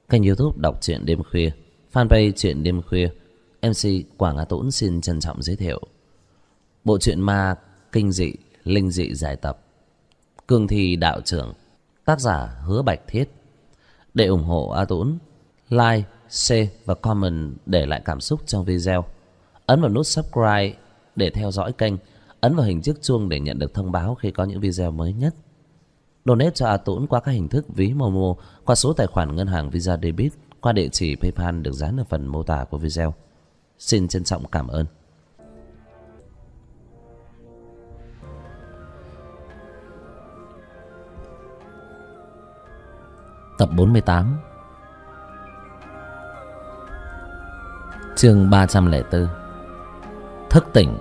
Kênh YouTube đọc truyện đêm khuya, fanpage truyện đêm khuya. MC Quảng Á Tũng xin trân trọng giới thiệu bộ truyện ma kinh dị linh dị giải tập Cương Thi Đạo Trưởng, tác giả Hứa Bạch Thiết. Để ủng hộ A Tũng, like, share và comment để lại cảm xúc trong video. Ấn vào nút subscribe để theo dõi kênh. Ấn vào hình chiếc chuông để nhận được thông báo khi có những video mới nhất. Donate cho A Tũng qua các hình thức ví Momo, qua số tài khoản ngân hàng Visa Debit, qua địa chỉ PayPal được dán ở phần mô tả của video. Xin trân trọng cảm ơn. Tập 48, chương 304, thức tỉnh.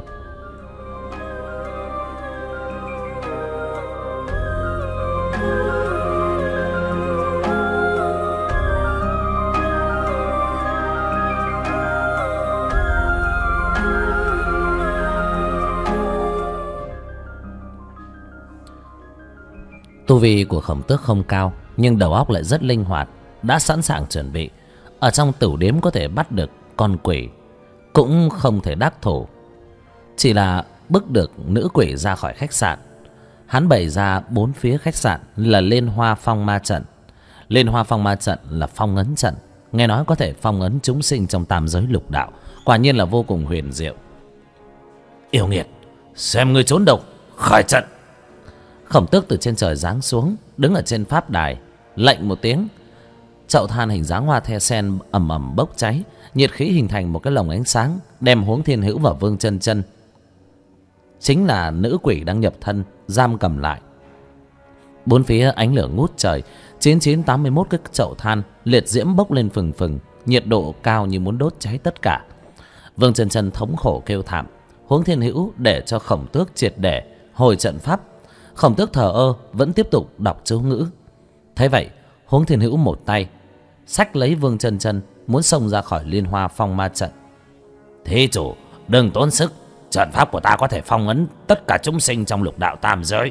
Tu vi của Khổng Tước không cao, nhưng đầu óc lại rất linh hoạt, đã sẵn sàng chuẩn bị. Ở trong tửu điếm có thể bắt được con quỷ, cũng không thể đắc thủ. Chỉ là bức được nữ quỷ ra khỏi khách sạn. Hắn bày ra bốn phía khách sạn là Liên Hoa Phong Ma Trận. Liên Hoa Phong Ma Trận là phong ấn trận, nghe nói có thể phong ấn chúng sinh trong tam giới lục đạo, quả nhiên là vô cùng huyền diệu. Yêu nghiệt, xem ngươi trốn đâu, khởi trận. Khổng Tước từ trên trời giáng xuống, đứng ở trên pháp đài, lệnh một tiếng. Chậu than hình dáng hoa the sen ầm ầm bốc cháy, nhiệt khí hình thành một cái lồng ánh sáng, đem Huống Thiên Hữu và Vương Chân Chân, chính là nữ quỷ đang nhập thân, giam cầm lại. Bốn phía ánh lửa ngút trời, 9981 cái chậu than liệt diễm bốc lên phừng phừng, nhiệt độ cao như muốn đốt cháy tất cả. Vương Chân Chân thống khổ kêu thảm. Huống Thiên Hữu để cho Khổng Tước triệt để hồi trận pháp. Khổng Tước thờ ơ vẫn tiếp tục đọc chú ngữ. Thế vậy Huống Thiên Hữu một tay xách lấy Vương Chân Chân, muốn xông ra khỏi Liên Hoa Phong Ma Trận. Thí chủ đừng tốn sức, trận pháp của ta có thể phong ấn tất cả chúng sinh trong lục đạo tam giới.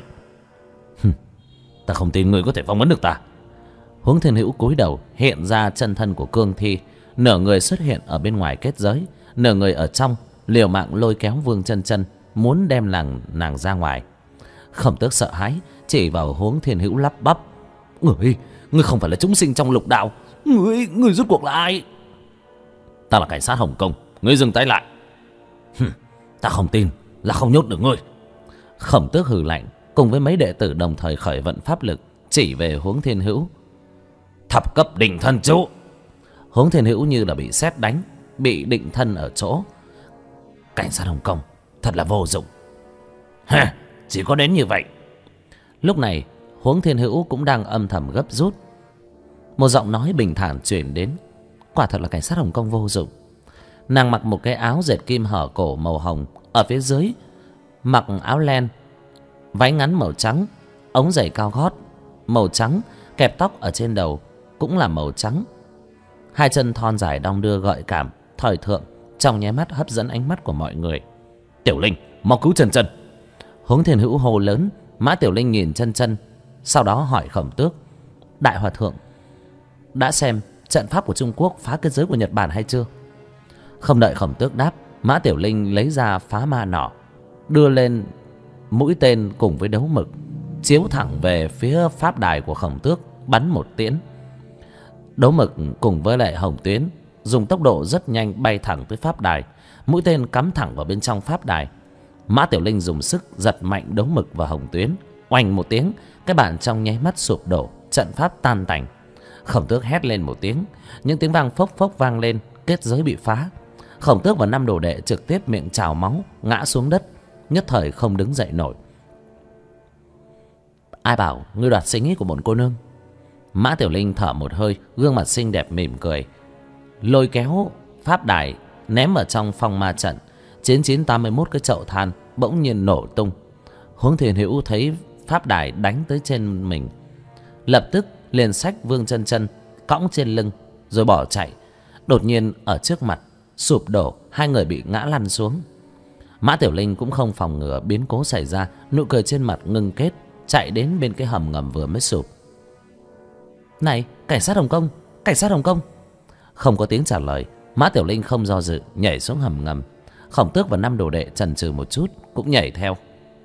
Ta không tin người có thể phong ấn được ta. Huống Thiên Hữu cúi đầu, hiện ra chân thân của Cương Thi, nửa người xuất hiện ở bên ngoài kết giới, nửa người ở trong, liều mạng lôi kéo Vương Chân Chân, muốn đem nàng ra ngoài. Khổng Tước sợ hãi, chỉ vào Huống Thiên Hữu lắp bắp: Ngươi không phải là chúng sinh trong lục đạo, ngươi rốt cuộc là ai? Ta là cảnh sát Hồng Kông, ngươi dừng tay lại. Ta không tin là không nhốt được ngươi. Khổng Tước hừ lạnh, cùng với mấy đệ tử đồng thời khởi vận pháp lực, chỉ về Huống Thiên Hữu. Thập cấp định thân chú. Huống Thiên Hữu như là bị sét đánh, bị định thân ở chỗ. Cảnh sát Hồng Kông thật là vô dụng. Chỉ có đến như vậy. Lúc này Huống Thiên Hữu cũng đang âm thầm gấp rút. Một giọng nói bình thản truyền đến. Quả thật là cảnh sát Hồng Kông vô dụng. Nàng mặc một cái áo dệt kim hở cổ màu hồng, ở phía dưới mặc áo len, váy ngắn màu trắng, ống giày cao gót màu trắng, kẹp tóc ở trên đầu cũng là màu trắng. Hai chân thon dài đong đưa gợi cảm, thời thượng, trong nháy mắt hấp dẫn ánh mắt của mọi người. Tiểu Linh, mau cứu Chân Chân. Huống Thiên Hữu hô lớn. Mã Tiểu Linh nhìn Chân Chân, sau đó hỏi Khổng Tước: Đại hòa thượng đã xem trận pháp của Trung Quốc phá kết giới của Nhật Bản hay chưa? Không đợi Khổng Tước đáp, Mã Tiểu Linh lấy ra phá ma nỏ, đưa lên mũi tên cùng với đấu mực, chiếu thẳng về phía pháp đài của Khổng Tước, bắn một tiễn. Đấu mực cùng với lại hồng tuyến dùng tốc độ rất nhanh bay thẳng tới pháp đài, mũi tên cắm thẳng vào bên trong pháp đài. Mã Tiểu Linh dùng sức giật mạnh đấu mực và hồng tuyến, oanh một tiếng, cái bàn trong nháy mắt sụp đổ, trận pháp tan tành. Khổng Tước hét lên một tiếng, những tiếng vang phốc phốc vang lên, kết giới bị phá. Khổng Tước và 5 đồ đệ trực tiếp miệng trào máu, ngã xuống đất, nhất thời không đứng dậy nổi. Ai bảo ngươi đoạt sinh ý của bổn cô nương? Mã Tiểu Linh thở một hơi, gương mặt xinh đẹp mỉm cười, lôi kéo pháp đài ném ở trong phong ma trận. 9981 cái chậu than bỗng nhiên nổ tung. Huống Thiên Hữu thấy pháp đài đánh tới trên mình, lập tức liền xách Vương Chân Chân cõng trên lưng rồi bỏ chạy. Đột nhiên ở trước mặt sụp đổ, hai người bị ngã lăn xuống. Mã Tiểu Linh cũng không phòng ngừa biến cố xảy ra, nụ cười trên mặt ngưng kết, chạy đến bên cái hầm ngầm vừa mới sụp. Này, cảnh sát Hồng Kông, Cảnh sát Hồng Kông. Không có tiếng trả lời. Mã Tiểu Linh không do dự nhảy xuống hầm ngầm. Khổng Tước và 5 đồ đệ chần chừ một chút cũng nhảy theo.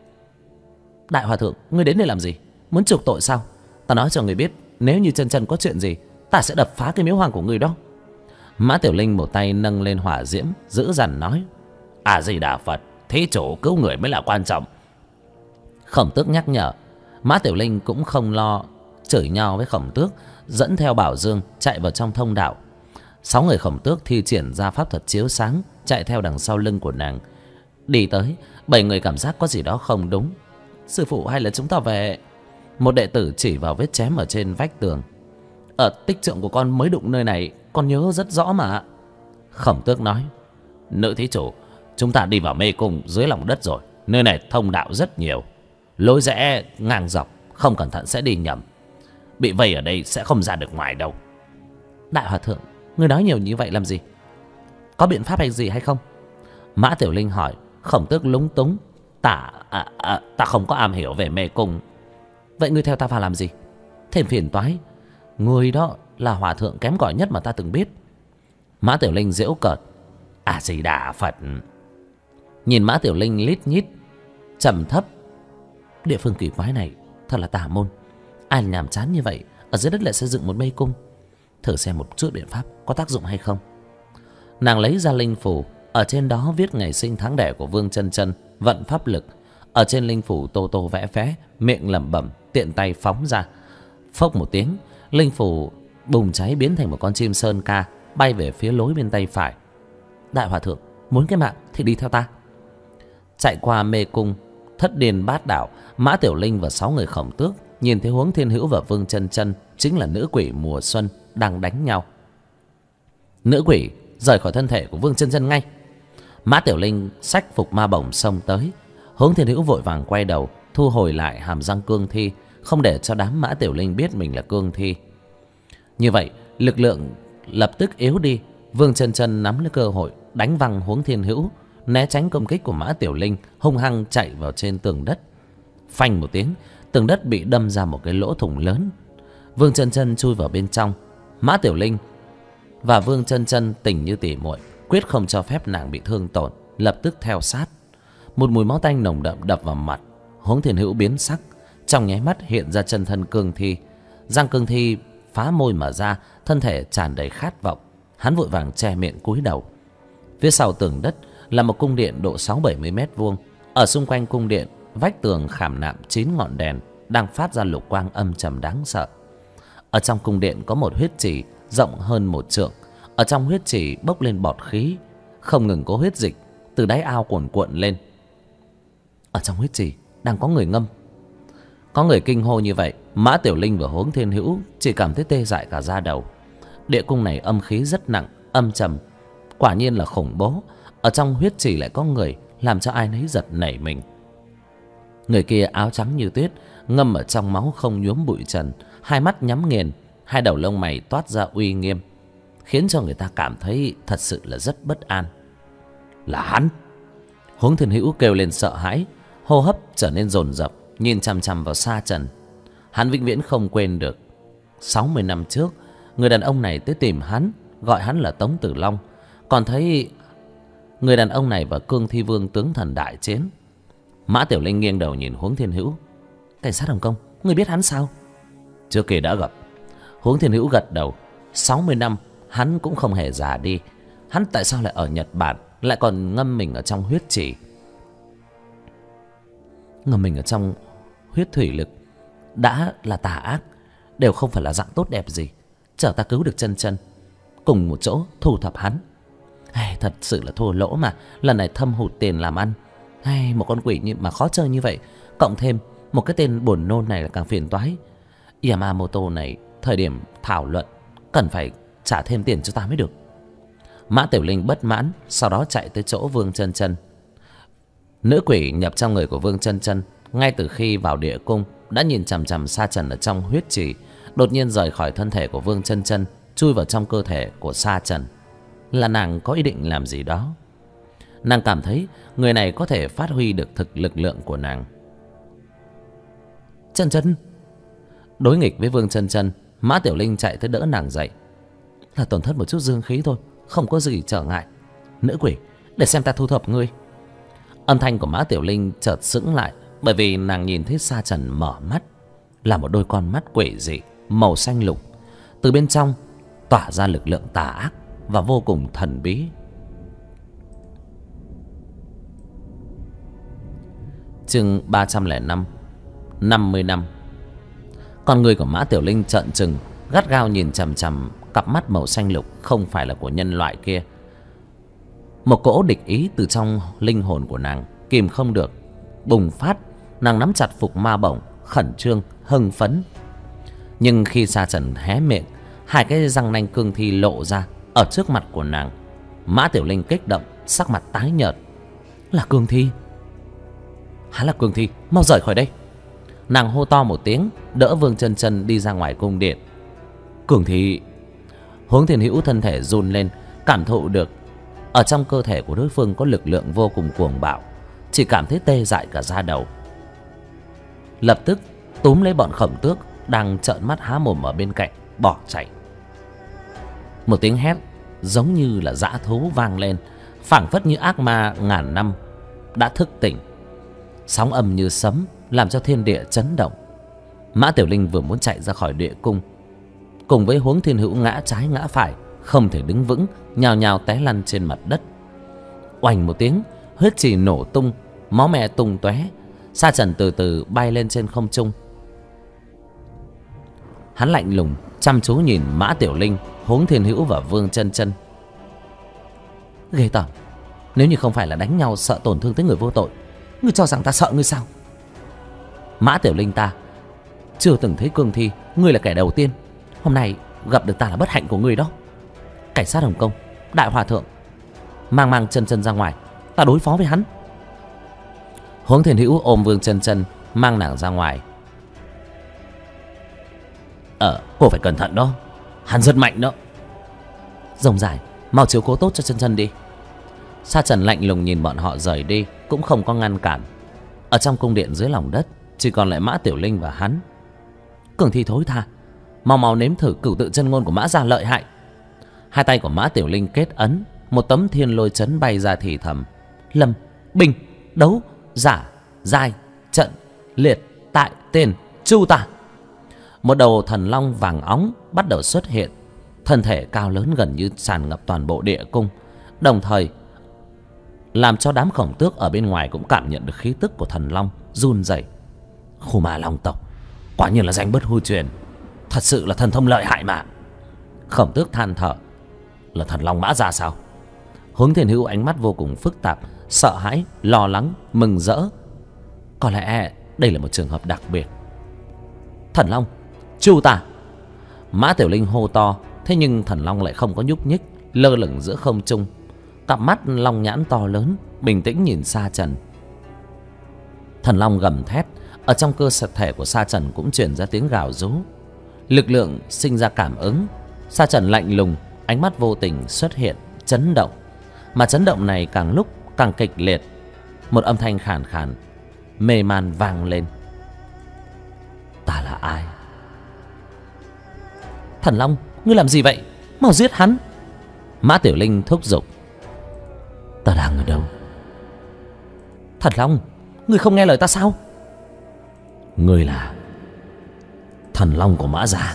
Đại hòa thượng, ngươi đến đây làm gì? Muốn chuộc tội sao? Ta nói cho ngươi biết, nếu như chân có chuyện gì, ta sẽ đập phá cái miếu hoang của ngươi đó. Mã Tiểu Linh một tay nâng lên hỏa diễm, dữ dằn nói: A Di Đà Phật, thí chủ cứu người mới là quan trọng. Khổng Tước nhắc nhở. Mã Tiểu Linh cũng không lo chửi nhau với Khổng Tước, dẫn theo Bảo Dương chạy vào trong thông đạo. 6 người Khổng Tước thi triển ra pháp thuật chiếu sáng, chạy theo đằng sau lưng của nàng. Đi tới, 7 người cảm giác có gì đó không đúng. Sư phụ, hay là chúng ta về? Một đệ tử chỉ vào vết chém ở trên vách tường. Tích trượng của con mới đụng nơi này, con nhớ rất rõ mà. Khổng Tước nói: Nữ thí chủ, chúng ta đi vào mê cung dưới lòng đất rồi. Nơi này thông đạo rất nhiều, lối rẽ ngang dọc, không cẩn thận sẽ đi nhầm. Bị vây ở đây sẽ không ra được ngoài đâu. Đại hòa thượng, ngươi nói nhiều như vậy làm gì? Có biện pháp hay gì hay không? Mã Tiểu Linh hỏi. Khổng Tước lúng túng: Ta không có am hiểu về mê cung. Vậy ngươi theo ta vào làm gì? Thêm phiền toái. Ngươi đó là hòa thượng kém cỏi nhất mà ta từng biết. Mã Tiểu Linh giễu cợt: A Di Đà Phật. Nhìn Mã Tiểu Linh lít nhít trầm thấp: Địa phương kỳ quái này thật là tà môn. Ai nhàm chán như vậy ở dưới đất lại xây dựng một mê cung? Thử xem một chút biện pháp có tác dụng hay không. Nàng lấy ra linh phù, ở trên đó viết ngày sinh tháng đẻ của Vương Chân Chân, vận pháp lực. Ở trên linh phù tô tô vẽ vẽ, miệng lẩm bẩm, tiện tay phóng ra. Phốc một tiếng, linh phù bùng cháy biến thành một con chim sơn ca, bay về phía lối bên tay phải. Đại hòa thượng, muốn cái mạng thì đi theo ta. Chạy qua mê cung thất điền bát đảo, Mã Tiểu Linh và 6 người Khổng Tước nhìn thấy Huống Thiên Hữu và Vương Chân Chân, chính là nữ quỷ mùa xuân, đang đánh nhau. Nữ quỷ, rời khỏi thân thể của Vương Chân Chân ngay. Mã Tiểu Linh xách phục ma bổng xông tới. Huống Thiên Hữu vội vàng quay đầu, thu hồi lại hàm răng cương thi, không để cho đám Mã Tiểu Linh biết mình là cương thi. Như vậy lực lượng lập tức yếu đi. Vương Chân Chân nắm lấy cơ hội đánh văng Huống Thiên Hữu, né tránh công kích của Mã Tiểu Linh, hung hăng chạy vào trên tường đất. Phanh một tiếng, tường đất bị đâm ra một cái lỗ thủng lớn. Vương Chân Chân chui vào bên trong. Mã Tiểu Linh và Vương Chân Chân tình như tỉ muội, quyết không cho phép nàng bị thương tổn, lập tức theo sát. Một mùi máu tanh nồng đậm đập vào mặt. Huống Thiên Hữu biến sắc, trong nháy mắt hiện ra chân thân cương thi. Răng cương thi phá môi mà ra, thân thể tràn đầy khát vọng. Hắn vội vàng che miệng cúi đầu. Phía sau tường đất là một cung điện độ 6-70 mét vuông. Ở xung quanh cung điện, vách tường khảm nạm 9 ngọn đèn đang phát ra lục quang âm trầm đáng sợ. Ở trong cung điện có một huyết trì rộng hơn 1 trượng. Ở trong huyết trì bốc lên bọt khí, không ngừng có huyết dịch từ đáy ao cuồn cuộn lên. Ở trong huyết trì đang có người ngâm. Có người kinh hô như vậy, Mã Tiểu Linh và Huống Thiên Hữu chỉ cảm thấy tê dại cả da đầu. Địa cung này âm khí rất nặng, âm trầm, quả nhiên là khủng bố. Ở trong huyết trì lại có người, làm cho ai nấy giật nảy mình. Người kia áo trắng như tuyết, ngâm ở trong máu không nhuốm bụi trần, hai mắt nhắm nghiền, hai đầu lông mày toát ra uy nghiêm, khiến cho người ta cảm thấy thật sự là rất bất an. Là hắn! Huống Thiên Hữu kêu lên sợ hãi, hô hấp trở nên dồn dập, nhìn chằm chằm vào Sa Trần. Hắn vĩnh viễn không quên được 60 năm trước, người đàn ông này tới tìm hắn, gọi hắn là Tống Tử Long. Còn thấy người đàn ông này và Cương Thi Vương tướng thần đại chiến. Mã Tiểu Linh nghiêng đầu nhìn Huống Thiên Hữu. Cảnh sát Hồng Kông, ngươi biết hắn sao? Trước kia đã gặp. Huống Thiên Hữu gật đầu. 60 năm hắn cũng không hề già đi. Hắn tại sao lại ở Nhật Bản, lại còn ngâm mình ở trong huyết trì? Ngâm mình ở trong huyết thủy lực đã là tà ác, đều không phải là dạng tốt đẹp gì. Chờ ta cứu được Chân Chân, cùng một chỗ thu thập hắn. Thật sự là thua lỗ mà. Lần này thâm hụt tiền làm ăn. Một con quỷ mà khó chơi như vậy, cộng thêm một cái tên buồn nôn này là càng phiền toái. Yamamoto này thời điểm thảo luận cần phải trả thêm tiền cho ta mới được. Mã Tiểu Linh bất mãn, sau đó chạy tới chỗ Vương Chân Chân. Nữ quỷ nhập trong người của Vương Chân Chân ngay từ khi vào địa cung đã nhìn chằm chằm Sa Trần ở trong huyết trì, đột nhiên rời khỏi thân thể của Vương Chân Chân, chui vào trong cơ thể của Sa Trần. Là nàng có ý định làm gì đó. Nàng cảm thấy người này có thể phát huy được thực lực lượng của nàng. Chân Chân! Đối nghịch với Vương Chân Chân, Mã Tiểu Linh chạy tới đỡ nàng dậy. là tổn thất một chút dương khí thôi, không có gì trở ngại. Nữ quỷ, để xem ta thu thập ngươi. Âm thanh của Mã Tiểu Linh chợt sững lại, bởi vì nàng nhìn thấy Sa Trần mở mắt là một đôi con mắt quỷ dị màu xanh lục, từ bên trong tỏa ra lực lượng tà ác và vô cùng thần bí. Chương 305. 50 năm. Con người của Mã Tiểu Linh trợn trừng, gắt gao nhìn chằm chằm cặp mắt màu xanh lục không phải là của nhân loại kia. Một cỗ địch ý từ trong linh hồn của nàng kìm không được bùng phát. Nàng nắm chặt phục ma bổng, khẩn trương hưng phấn. Nhưng khi Sa Trần hé miệng, hai cái răng nanh cương thi lộ ra ở trước mặt của nàng. Mã Tiểu Linh kích động, sắc mặt tái nhợt. Là cương thi. Hắn là cương thi, mau rời khỏi đây. Nàng hô to một tiếng, đỡ Vương Chân Chân đi ra ngoài cung điện. Cương thi. Huống Thiên Hữu thân thể run lên, cảm thụ được ở trong cơ thể của đối phương có lực lượng vô cùng cuồng bạo, chỉ cảm thấy tê dại cả da đầu. Lập tức túm lấy bọn Khổng Tước đang trợn mắt há mồm ở bên cạnh, bỏ chạy. Một tiếng hét giống như là dã thú vang lên, phảng phất như ác ma ngàn năm đã thức tỉnh. Sóng âm như sấm làm cho thiên địa chấn động. Mã Tiểu Linh vừa muốn chạy ra khỏi địa cung, cùng với Huống Thiên Hữu ngã trái ngã phải, không thể đứng vững, nhào nhào té lăn trên mặt đất. Oành một tiếng, huyết trì nổ tung, máu me tung tóe. Sa Trần từ từ bay lên trên không trung. Hắn lạnh lùng chăm chú nhìn Mã Tiểu Linh, Huống Thiên Hữu và Vương Chân Chân. Ghê tởm, nếu như không phải là đánh nhau sợ tổn thương tới người vô tội, ngươi cho rằng ta sợ ngươi sao? Mã Tiểu Linh, ta chưa từng thấy cương thi, ngươi là kẻ đầu tiên. Hôm nay gặp được ta là bất hạnh của ngươi đó. Cảnh sát Hồng Kông, Đại Hòa Thượng, mang Chân Chân ra ngoài, ta đối phó với hắn. Huống Thiên Hữu ôm Vương Chân Chân, mang nàng ra ngoài. Cô phải cẩn thận đó, hắn rất mạnh đó. Rồng dài, mau chiếu cố tốt cho Chân Chân đi. Sa Trần lạnh lùng nhìn bọn họ rời đi, cũng không có ngăn cản. Ở trong cung điện dưới lòng đất chỉ còn lại Mã Tiểu Linh và hắn. Cường thi thối tha, mau mau nếm thử cửu tự chân ngôn của Mã gia lợi hại. Hai tay của Mã Tiểu Linh kết ấn, một tấm thiên lôi chấn bay ra thì thầm: Lâm, binh, đấu, giả, giai, trận, liệt, tại, tên, chu tả. Một đầu thần long vàng óng bắt đầu xuất hiện, thân thể cao lớn gần như tràn ngập toàn bộ địa cung, đồng thời làm cho đám Khổng Tước ở bên ngoài cũng cảm nhận được khí tức của thần long run rẩy. Khu Ma Long tộc quả nhiên là danh bất hư truyền, thật sự là thần thông lợi hại mà. Khổng Tước than thở. Là thần long Mã gia sao? Huống Thiên Hữu ánh mắt vô cùng phức tạp, sợ hãi, lo lắng, mừng rỡ. Có lẽ đây là một trường hợp đặc biệt. Thần long, chu tả. Mã Tiểu Linh hô to, thế nhưng thần long lại không có nhúc nhích, lơ lửng giữa không trung. Cặp mắt long nhãn to lớn bình tĩnh nhìn Sa Trần. Thần long gầm thét, ở trong cơ thể của Sa Trần cũng truyền ra tiếng gào rú. Lực lượng sinh ra cảm ứng. Sa Trần lạnh lùng, ánh mắt vô tình xuất hiện chấn động, mà chấn động này càng lúc càng kịch liệt. Một âm thanh khàn khàn mê man vang lên: Ta là ai? Thần long, ngươi làm gì vậy? Mau giết hắn. Mã Tiểu Linh thúc giục. Ta đang ở đâu? Thần long, ngươi không nghe lời ta sao? Ngươi là thần long của Mã gia.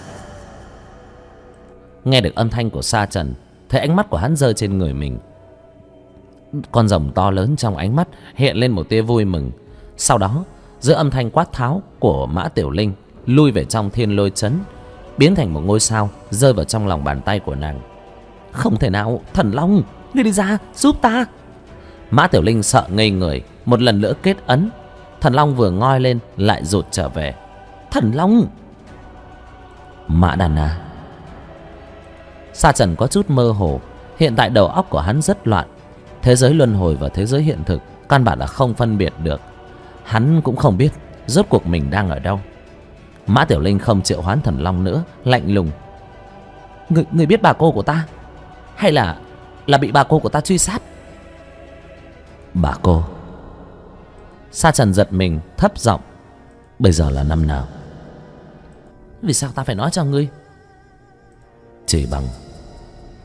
Nghe được âm thanh của Sa Trần, thấy ánh mắt của hắn rơi trên người mình. Con rồng to lớn trong ánh mắt hiện lên một tia vui mừng. Sau đó giữa âm thanh quát tháo của Mã Tiểu Linh, lui về trong thiên lôi chấn, biến thành một ngôi sao rơi vào trong lòng bàn tay của nàng. Không thể nào, thần long, ngươi đi ra giúp ta. Mã Tiểu Linh sợ ngây người, một lần nữa kết ấn. Thần long vừa ngoi lên lại rụt trở về. Thần long. Mã Đàn À. Sa Trần có chút mơ hồ. Hiện tại đầu óc của hắn rất loạn. Thế giới luân hồi và thế giới hiện thực căn bản là không phân biệt được. Hắn cũng không biết rốt cuộc mình đang ở đâu. Mã Tiểu Linh không triệu hoán thần long nữa, lạnh lùng. Người biết bà cô của ta? Hay là bị bà cô của ta truy sát? Bà cô? Sa Trần giật mình, thấp giọng. Bây giờ là năm nào? Vì sao ta phải nói cho ngươi? Chỉ bằng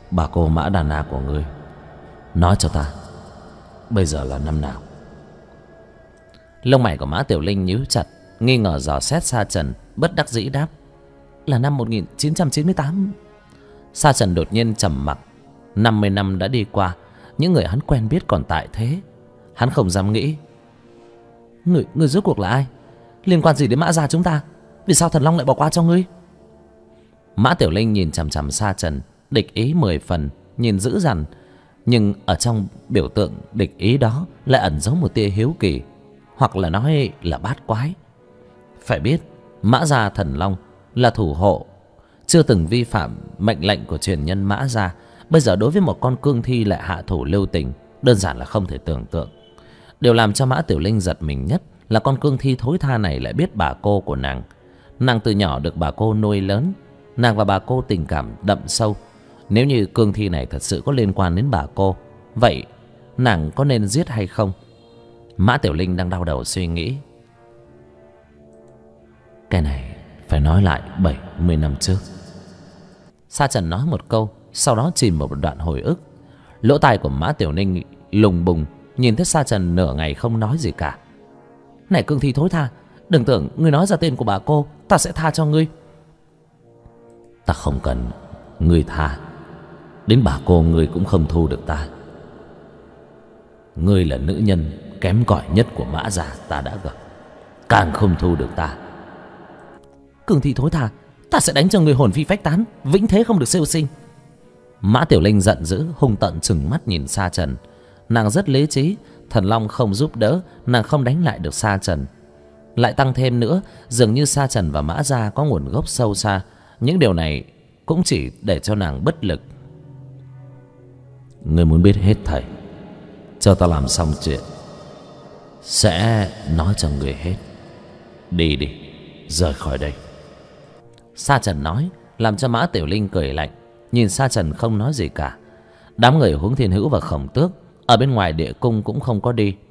bà cô Mã Đàn Na của ngươi, nói cho ta bây giờ là năm nào? Lông mày của Mã Tiểu Linh nhíu chặt, nghi ngờ dò xét Sa Trần, bất đắc dĩ đáp: Là năm 1998. Sa Trần đột nhiên trầm mặc. 50 năm đã đi qua, những người hắn quen biết còn tại thế. Hắn không dám nghĩ. Người rốt cuộc là ai? Liên quan gì đến Mã gia chúng ta? Vì sao Thần Long lại bỏ qua cho ngươi? Mã Tiểu Linh nhìn chằm chằm Sa Trần, địch ý 10 phần, nhìn dữ dằn. Nhưng ở trong biểu tượng địch ý đó lại ẩn giấu một tia hiếu kỳ, hoặc là nói là bát quái. Phải biết Mã gia Thần Long là thủ hộ, chưa từng vi phạm mệnh lệnh của truyền nhân Mã gia. Bây giờ đối với một con cương thi lại hạ thủ lưu tình, đơn giản là không thể tưởng tượng. Điều làm cho Mã Tiểu Linh giật mình nhất là con cương thi thối tha này lại biết bà cô của nàng. Nàng từ nhỏ được bà cô nuôi lớn, nàng và bà cô tình cảm đậm sâu. Nếu như cương thi này thật sự có liên quan đến bà cô, vậy nàng có nên giết hay không? Mã Tiểu Linh đang đau đầu suy nghĩ. Cái này phải nói lại 70 năm trước. Sa Trần nói một câu, sau đó chìm vào một đoạn hồi ức. Lỗ tai của Mã Tiểu Linh lùng bùng, nhìn thấy Sa Trần nửa ngày không nói gì cả. Này cương thi thối tha, đừng tưởng ngươi nói ra tên của bà cô ta sẽ tha cho ngươi. Ta không cần ngươi tha, đến bà cô ngươi cũng không thu được ta. Ngươi là nữ nhân kém cỏi nhất của Mã gia ta đã gặp, càng không thu được ta. Cương thi thối tha, ta sẽ đánh cho ngươi hồn phi phách tán, vĩnh thế không được siêu sinh. Mã Tiểu Linh giận dữ, hung tợn trừng mắt nhìn Sa Trần. Nàng rất lý trí, Thần Long không giúp đỡ, nàng không đánh lại được Sa Trần. Lại tăng thêm nữa, dường như Sa Trần và Mã gia có nguồn gốc sâu xa. Những điều này cũng chỉ để cho nàng bất lực. Ngươi muốn biết hết thảy, cho ta làm xong chuyện sẽ nói cho người hết. Đi đi, rời khỏi đây. Sa Trần nói, làm cho Mã Tiểu Linh cười lạnh. Nhìn Sa Trần không nói gì cả. Đám người Hướng Thiên Hữu và Khổng Tước ở bên ngoài địa cung cũng không có đi.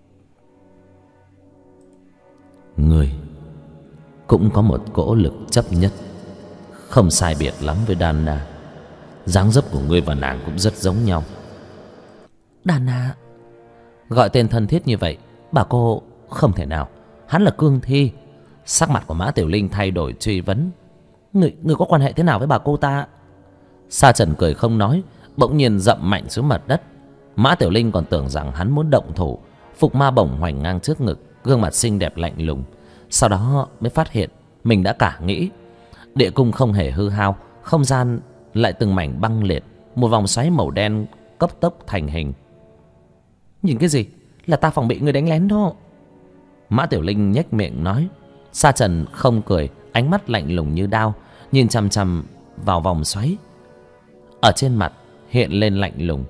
Ngươi cũng có một cỗ lực chấp nhất, không sai biệt lắm với Đan Na. Dáng dấp của ngươi và nàng cũng rất giống nhau. Đan Na? Gọi tên thân thiết như vậy, bà cô không thể nào. Hắn là cương thi. Sắc mặt của Mã Tiểu Linh thay đổi, truy vấn. Người có quan hệ thế nào với bà cô ta? Sa Trần cười không nói, bỗng nhiên dậm mạnh xuống mặt đất. Mã Tiểu Linh còn tưởng rằng hắn muốn động thủ. Phục ma bổng hoành ngang trước ngực, gương mặt xinh đẹp lạnh lùng. Sau đó mới phát hiện mình đã cả nghĩ. Địa cung không hề hư hao, không gian lại từng mảnh băng liệt. Một vòng xoáy màu đen cấp tốc thành hình. Nhìn cái gì? Là ta phòng bị người đánh lén đó. Mã Tiểu Linh nhếch miệng nói. Sa Trần không cười, ánh mắt lạnh lùng như đao, nhìn chằm chằm vào vòng xoáy. Ở trên mặt hiện lên lạnh lùng.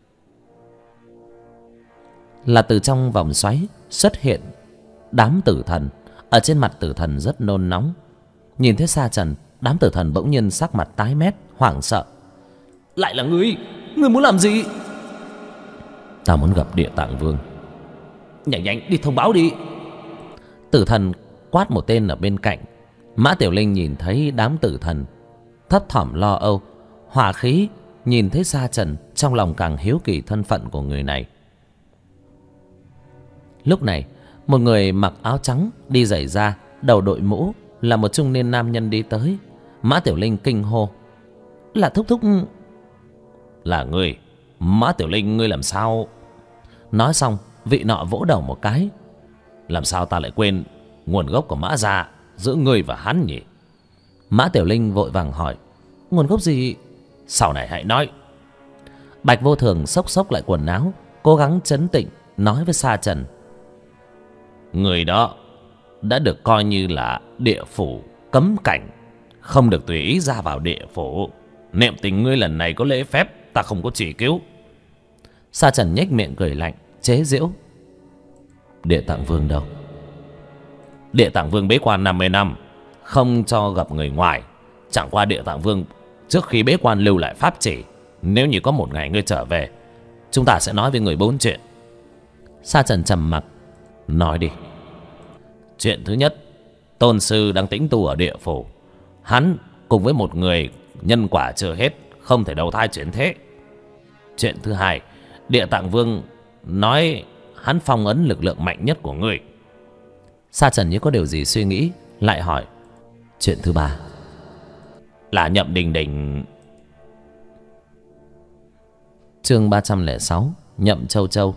Là từ trong vòng xoáy xuất hiện đám tử thần. Ở trên mặt tử thần rất nôn nóng. Nhìn thấy Sa Trần, đám tử thần bỗng nhiên sắc mặt tái mét, hoảng sợ. Lại là ngươi? Ngươi muốn làm gì? Ta muốn gặp Địa Tạng Vương. Nhanh đi thông báo đi. Tử thần quát một tên ở bên cạnh. Mã Tiểu Linh nhìn thấy đám tử thần, thấp thỏm lo âu. Hỏa khí nhìn thấy Sa Trần, trong lòng càng hiếu kỳ thân phận của người này. Lúc này, một người mặc áo trắng, đi giày da, đầu đội mũ, là một trung niên nam nhân đi tới. Mã Tiểu Linh kinh hô. Là thúc thúc. Là ngươi? Mã Tiểu Linh, ngươi làm sao? Nói xong, vị nọ vỗ đầu một cái. Làm sao ta lại quên nguồn gốc của Mã gia giữa ngươi và hắn nhỉ? Mã Tiểu Linh vội vàng hỏi. Nguồn gốc gì? Sau này hãy nói. Bạch Vô Thường xốc xốc lại quần áo, cố gắng trấn tĩnh, nói với Sa Trần. Người đó đã được coi như là địa phủ cấm cảnh, không được tùy ý ra vào địa phủ. Niệm tình ngươi lần này có lễ phép, ta không có chỉ cứu. Sa Trần nhếch miệng cười lạnh, chế giễu. Địa Tạng Vương đâu? Địa Tạng Vương bế quan 50 năm, không cho gặp người ngoài. Chẳng qua Địa Tạng Vương trước khi bế quan lưu lại pháp chỉ, nếu như có một ngày ngươi trở về, chúng ta sẽ nói với người 4 chuyện. Sa Trần trầm mặc. Nói đi. Chuyện thứ nhất, tôn sư đang tĩnh tu ở địa phủ. Hắn cùng với một người nhân quả chưa hết, không thể đầu thai chuyển thế. Chuyện thứ hai, Địa Tạng Vương nói hắn phong ấn lực lượng mạnh nhất của ngươi. Sa Trần như có điều gì suy nghĩ, lại hỏi: chuyện thứ ba là Nhậm Đình Đình. Chương 306: Nhậm Châu Châu.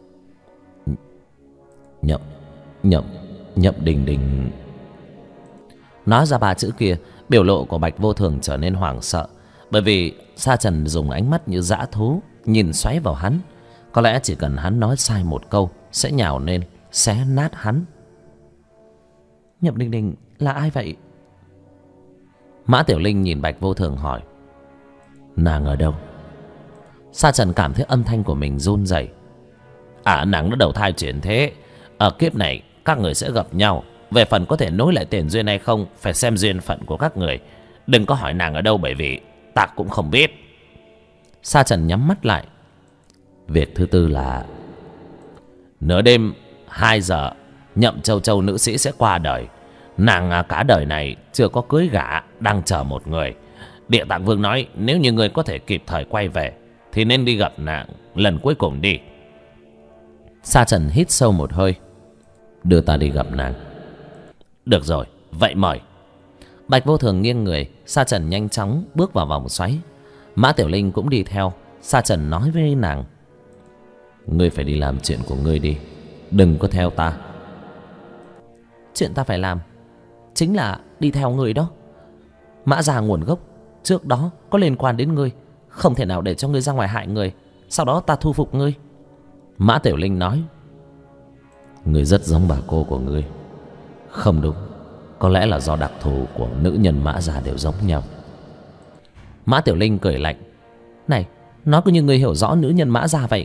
Nhậm Đình Đình. Nói ra ba chữ kia, biểu lộ của Bạch Vô Thường trở nên hoảng sợ, bởi vì Sa Trần dùng ánh mắt như dã thú nhìn xoáy vào hắn. Có lẽ chỉ cần hắn nói sai một câu sẽ nhào lên xé nát hắn. Nhậm Đình Đình là ai vậy? Mã Tiểu Linh nhìn Bạch Vô Thường hỏi: nàng ở đâu? Sa Trần cảm thấy âm thanh của mình run rẩy. Nàng đã đầu thai chuyển thế. Ở kiếp này các người sẽ gặp nhau. Về phần có thể nối lại tiền duyên hay không, phải xem duyên phận của các người. Đừng có hỏi nàng ở đâu, bởi vì ta cũng không biết. Sa Trần nhắm mắt lại. Việc thứ tư là nửa đêm 2 giờ, Nhậm Châu Châu nữ sĩ sẽ qua đời. Nàng cả đời này chưa có cưới gả, đang chờ một người. Địa Tạng Vương nói nếu như người có thể kịp thời quay về thì nên đi gặp nàng lần cuối cùng đi. Sa Trần hít sâu một hơi. Đưa ta đi gặp nàng. Được rồi, vậy mời. Bạch Vô Thường nghiêng người, Sa Trần nhanh chóng bước vào vòng xoáy. Mã Tiểu Linh cũng đi theo. Sa Trần nói với nàng: ngươi phải đi làm chuyện của ngươi đi, đừng có theo ta. Chuyện ta phải làm chính là đi theo ngươi đó. Mã gia nguồn gốc trước đó có liên quan đến ngươi, không thể nào để cho ngươi ra ngoài hại người, sau đó ta thu phục ngươi. Mã Tiểu Linh nói: ngươi rất giống bà cô của ngươi. Không đúng, có lẽ là do đặc thù của nữ nhân Mã gia đều giống nhau. Mã Tiểu Linh cười lạnh: này, nói cứ như ngươi hiểu rõ nữ nhân Mã gia vậy.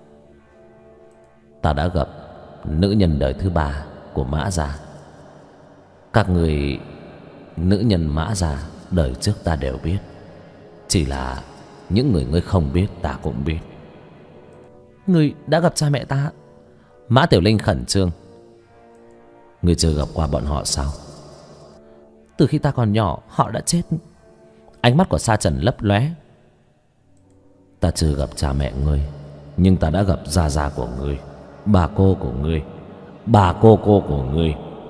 Ta đã gặp nữ nhân đời thứ ba của Mã gia. Các người nữ nhân Mã gia đời trước ta đều biết, chỉ là những người ngươi không biết ta cũng biết. Ngươi đã gặp cha mẹ ta? Mã Tiểu Linh khẩn trương: ngươi chưa gặp qua bọn họ sao? Từ khi ta còn nhỏ họ đã chết. Ánh mắt của Sa Trần lấp lóe. Ta chưa gặp cha mẹ ngươi, nhưng ta đã gặp gia gia của ngươi, bà cô của ngươi, bà cô của ngươi.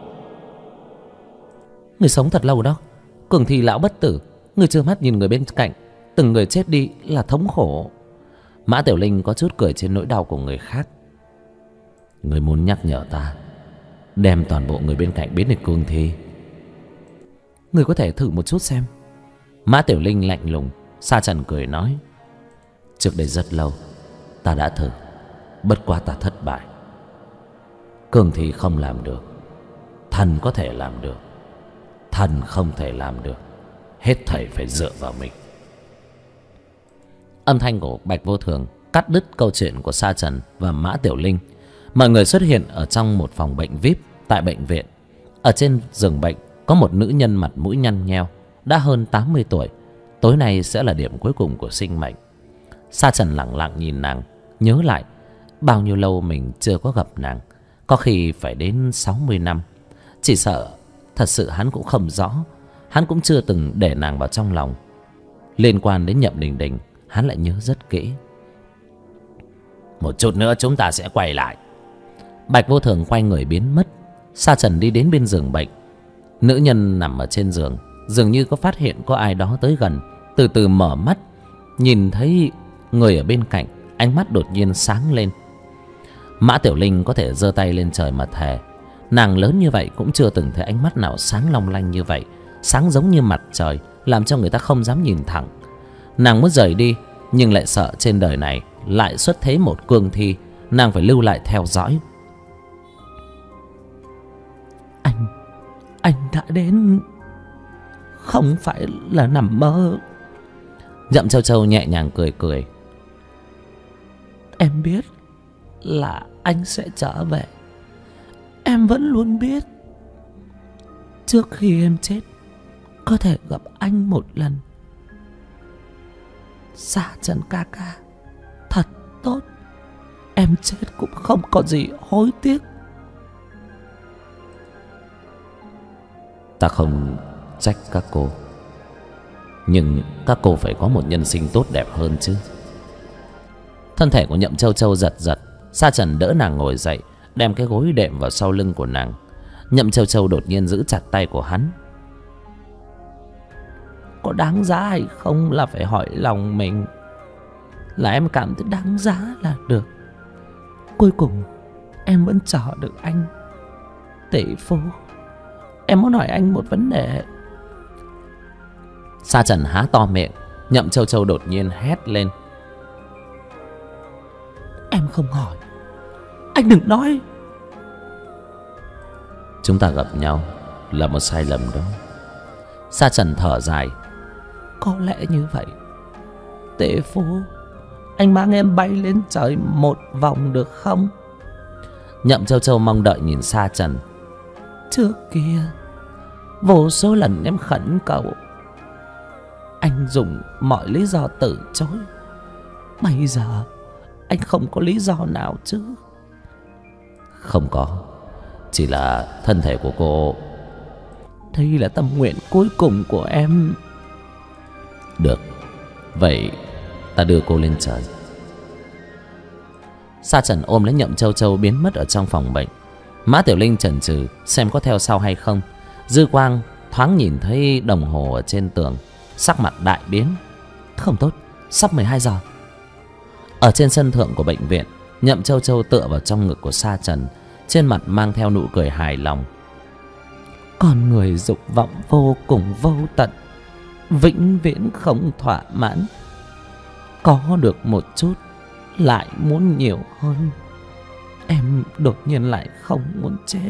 Ngươi sống thật lâu đó. Cường thì lão bất tử, ngươi trơ mắt nhìn người bên cạnh từng người chết đi là thống khổ. Mã Tiểu Linh có chút cười trên nỗi đau của người khác. Ngươi muốn nhắc nhở ta đem toàn bộ người bên cạnh biến thành cương thi. Ngươi có thể thử một chút xem. Mã Tiểu Linh lạnh lùng. Sa Trần cười nói: trước đây rất lâu ta đã thử, bất quá ta thất bại. Cường thi không làm được, thần có thể làm được. Thần không thể làm được, hết thảy phải dựa vào mình. Âm thanh của Bạch Vô Thường cắt đứt câu chuyện của Sa Trần và Mã Tiểu Linh. Mọi người xuất hiện ở trong một phòng bệnh VIP tại bệnh viện. Ở trên giường bệnh có một nữ nhân mặt mũi nhăn nheo, đã hơn 80 tuổi. Tối nay sẽ là điểm cuối cùng của sinh mệnh. Sa Trần lặng lặng nhìn nàng, nhớ lại bao nhiêu lâu mình chưa có gặp nàng. Có khi phải đến 60 năm. Chỉ sợ thật sự hắn cũng không rõ. Hắn cũng chưa từng để nàng vào trong lòng. Liên quan đến Nhậm Đình Đình, hắn lại nhớ rất kỹ. Một chút nữa chúng ta sẽ quay lại. Bạch Vô Thường quay người biến mất. Sa Trần đi đến bên giường bệnh. Nữ nhân nằm ở trên giường, dường như có phát hiện có ai đó tới gần. Từ từ mở mắt, nhìn thấy người ở bên cạnh, ánh mắt đột nhiên sáng lên. Mã Tiểu Linh có thể giơ tay lên trời mà thề, nàng lớn như vậy cũng chưa từng thấy ánh mắt nào sáng long lanh như vậy, sáng giống như mặt trời, làm cho người ta không dám nhìn thẳng. Nàng muốn rời đi, nhưng lại sợ trên đời này lại xuất thế một cương thi, nàng phải lưu lại theo dõi. Anh đã đến, không phải là nằm mơ. Nhậm Châu Châu nhẹ nhàng cười cười. Em biết là anh sẽ trở về. Em vẫn luôn biết trước khi em chết có thể gặp anh một lần. Sa Trần ca ca thật tốt, em chết cũng không có gì hối tiếc. Ta không trách các cô. Nhưng các cô phải có một nhân sinh tốt đẹp hơn chứ. Thân thể của Nhậm Châu Châu giật giật. Sa Trần đỡ nàng ngồi dậy, đem cái gối đệm vào sau lưng của nàng. Nhậm Châu Châu đột nhiên giữ chặt tay của hắn. Có đáng giá hay không là phải hỏi lòng mình. Là em cảm thấy đáng giá là được. Cuối cùng em vẫn chờ được anh. Tỷ phu, em muốn hỏi anh một vấn đề. Sa Trần há to miệng. Nhậm Châu Châu đột nhiên hét lên. Em không hỏi, anh đừng nói. Chúng ta gặp nhau là một sai lầm đó. Sa Trần thở dài. Có lẽ như vậy. Tỷ phu, anh mang em bay lên trời một vòng được không? Nhậm Châu Châu mong đợi nhìn Sa Trần. Trước kia vô số lần em khẩn cầu, anh dùng mọi lý do từ chối. Bây giờ anh không có lý do nào chứ? Không có. Chỉ là thân thể của cô. Đây là tâm nguyện cuối cùng của em. Được, vậy ta đưa cô lên trời. Sa Trần ôm lấy Nhậm Châu Châu biến mất ở trong phòng bệnh. Mã Tiểu Linh chần chừ xem có theo sau hay không. Dư quang thoáng nhìn thấy đồng hồ ở trên tường, sắc mặt đại biến. Không tốt, sắp 12 giờ. Ở trên sân thượng của bệnh viện, Nhậm Châu Châu tựa vào trong ngực của Sa Trần, trên mặt mang theo nụ cười hài lòng. Con người dục vọng vô cùng vô tận, vĩnh viễn không thỏa mãn. Có được một chút lại muốn nhiều hơn. Em đột nhiên lại không muốn chết.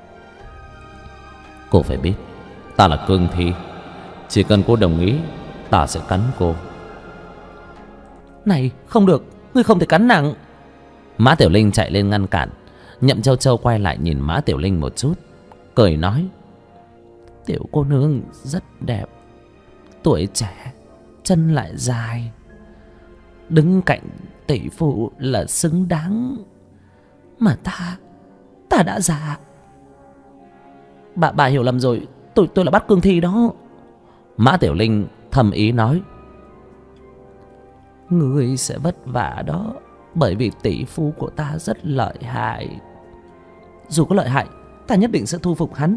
Cô phải biết, ta là cương thi. Chỉ cần cô đồng ý, ta sẽ cắn cô. Này, không được, ngươi không thể cắn nàng. Mã Tiểu Linh chạy lên ngăn cản. Nhậm Châu Châu quay lại nhìn Mã Tiểu Linh một chút, cười nói. Tiểu cô nương rất đẹp, tuổi trẻ, chân lại dài. Đứng cạnh tỷ phu là xứng đáng. Mà ta đã già. Bà hiểu lầm rồi, tôi là bắt cương thi đó. Mã Tiểu Linh thầm ý nói. Ngươi sẽ vất vả đó, bởi vì tỷ phu của ta rất lợi hại. Dù có lợi hại, ta nhất định sẽ thu phục hắn.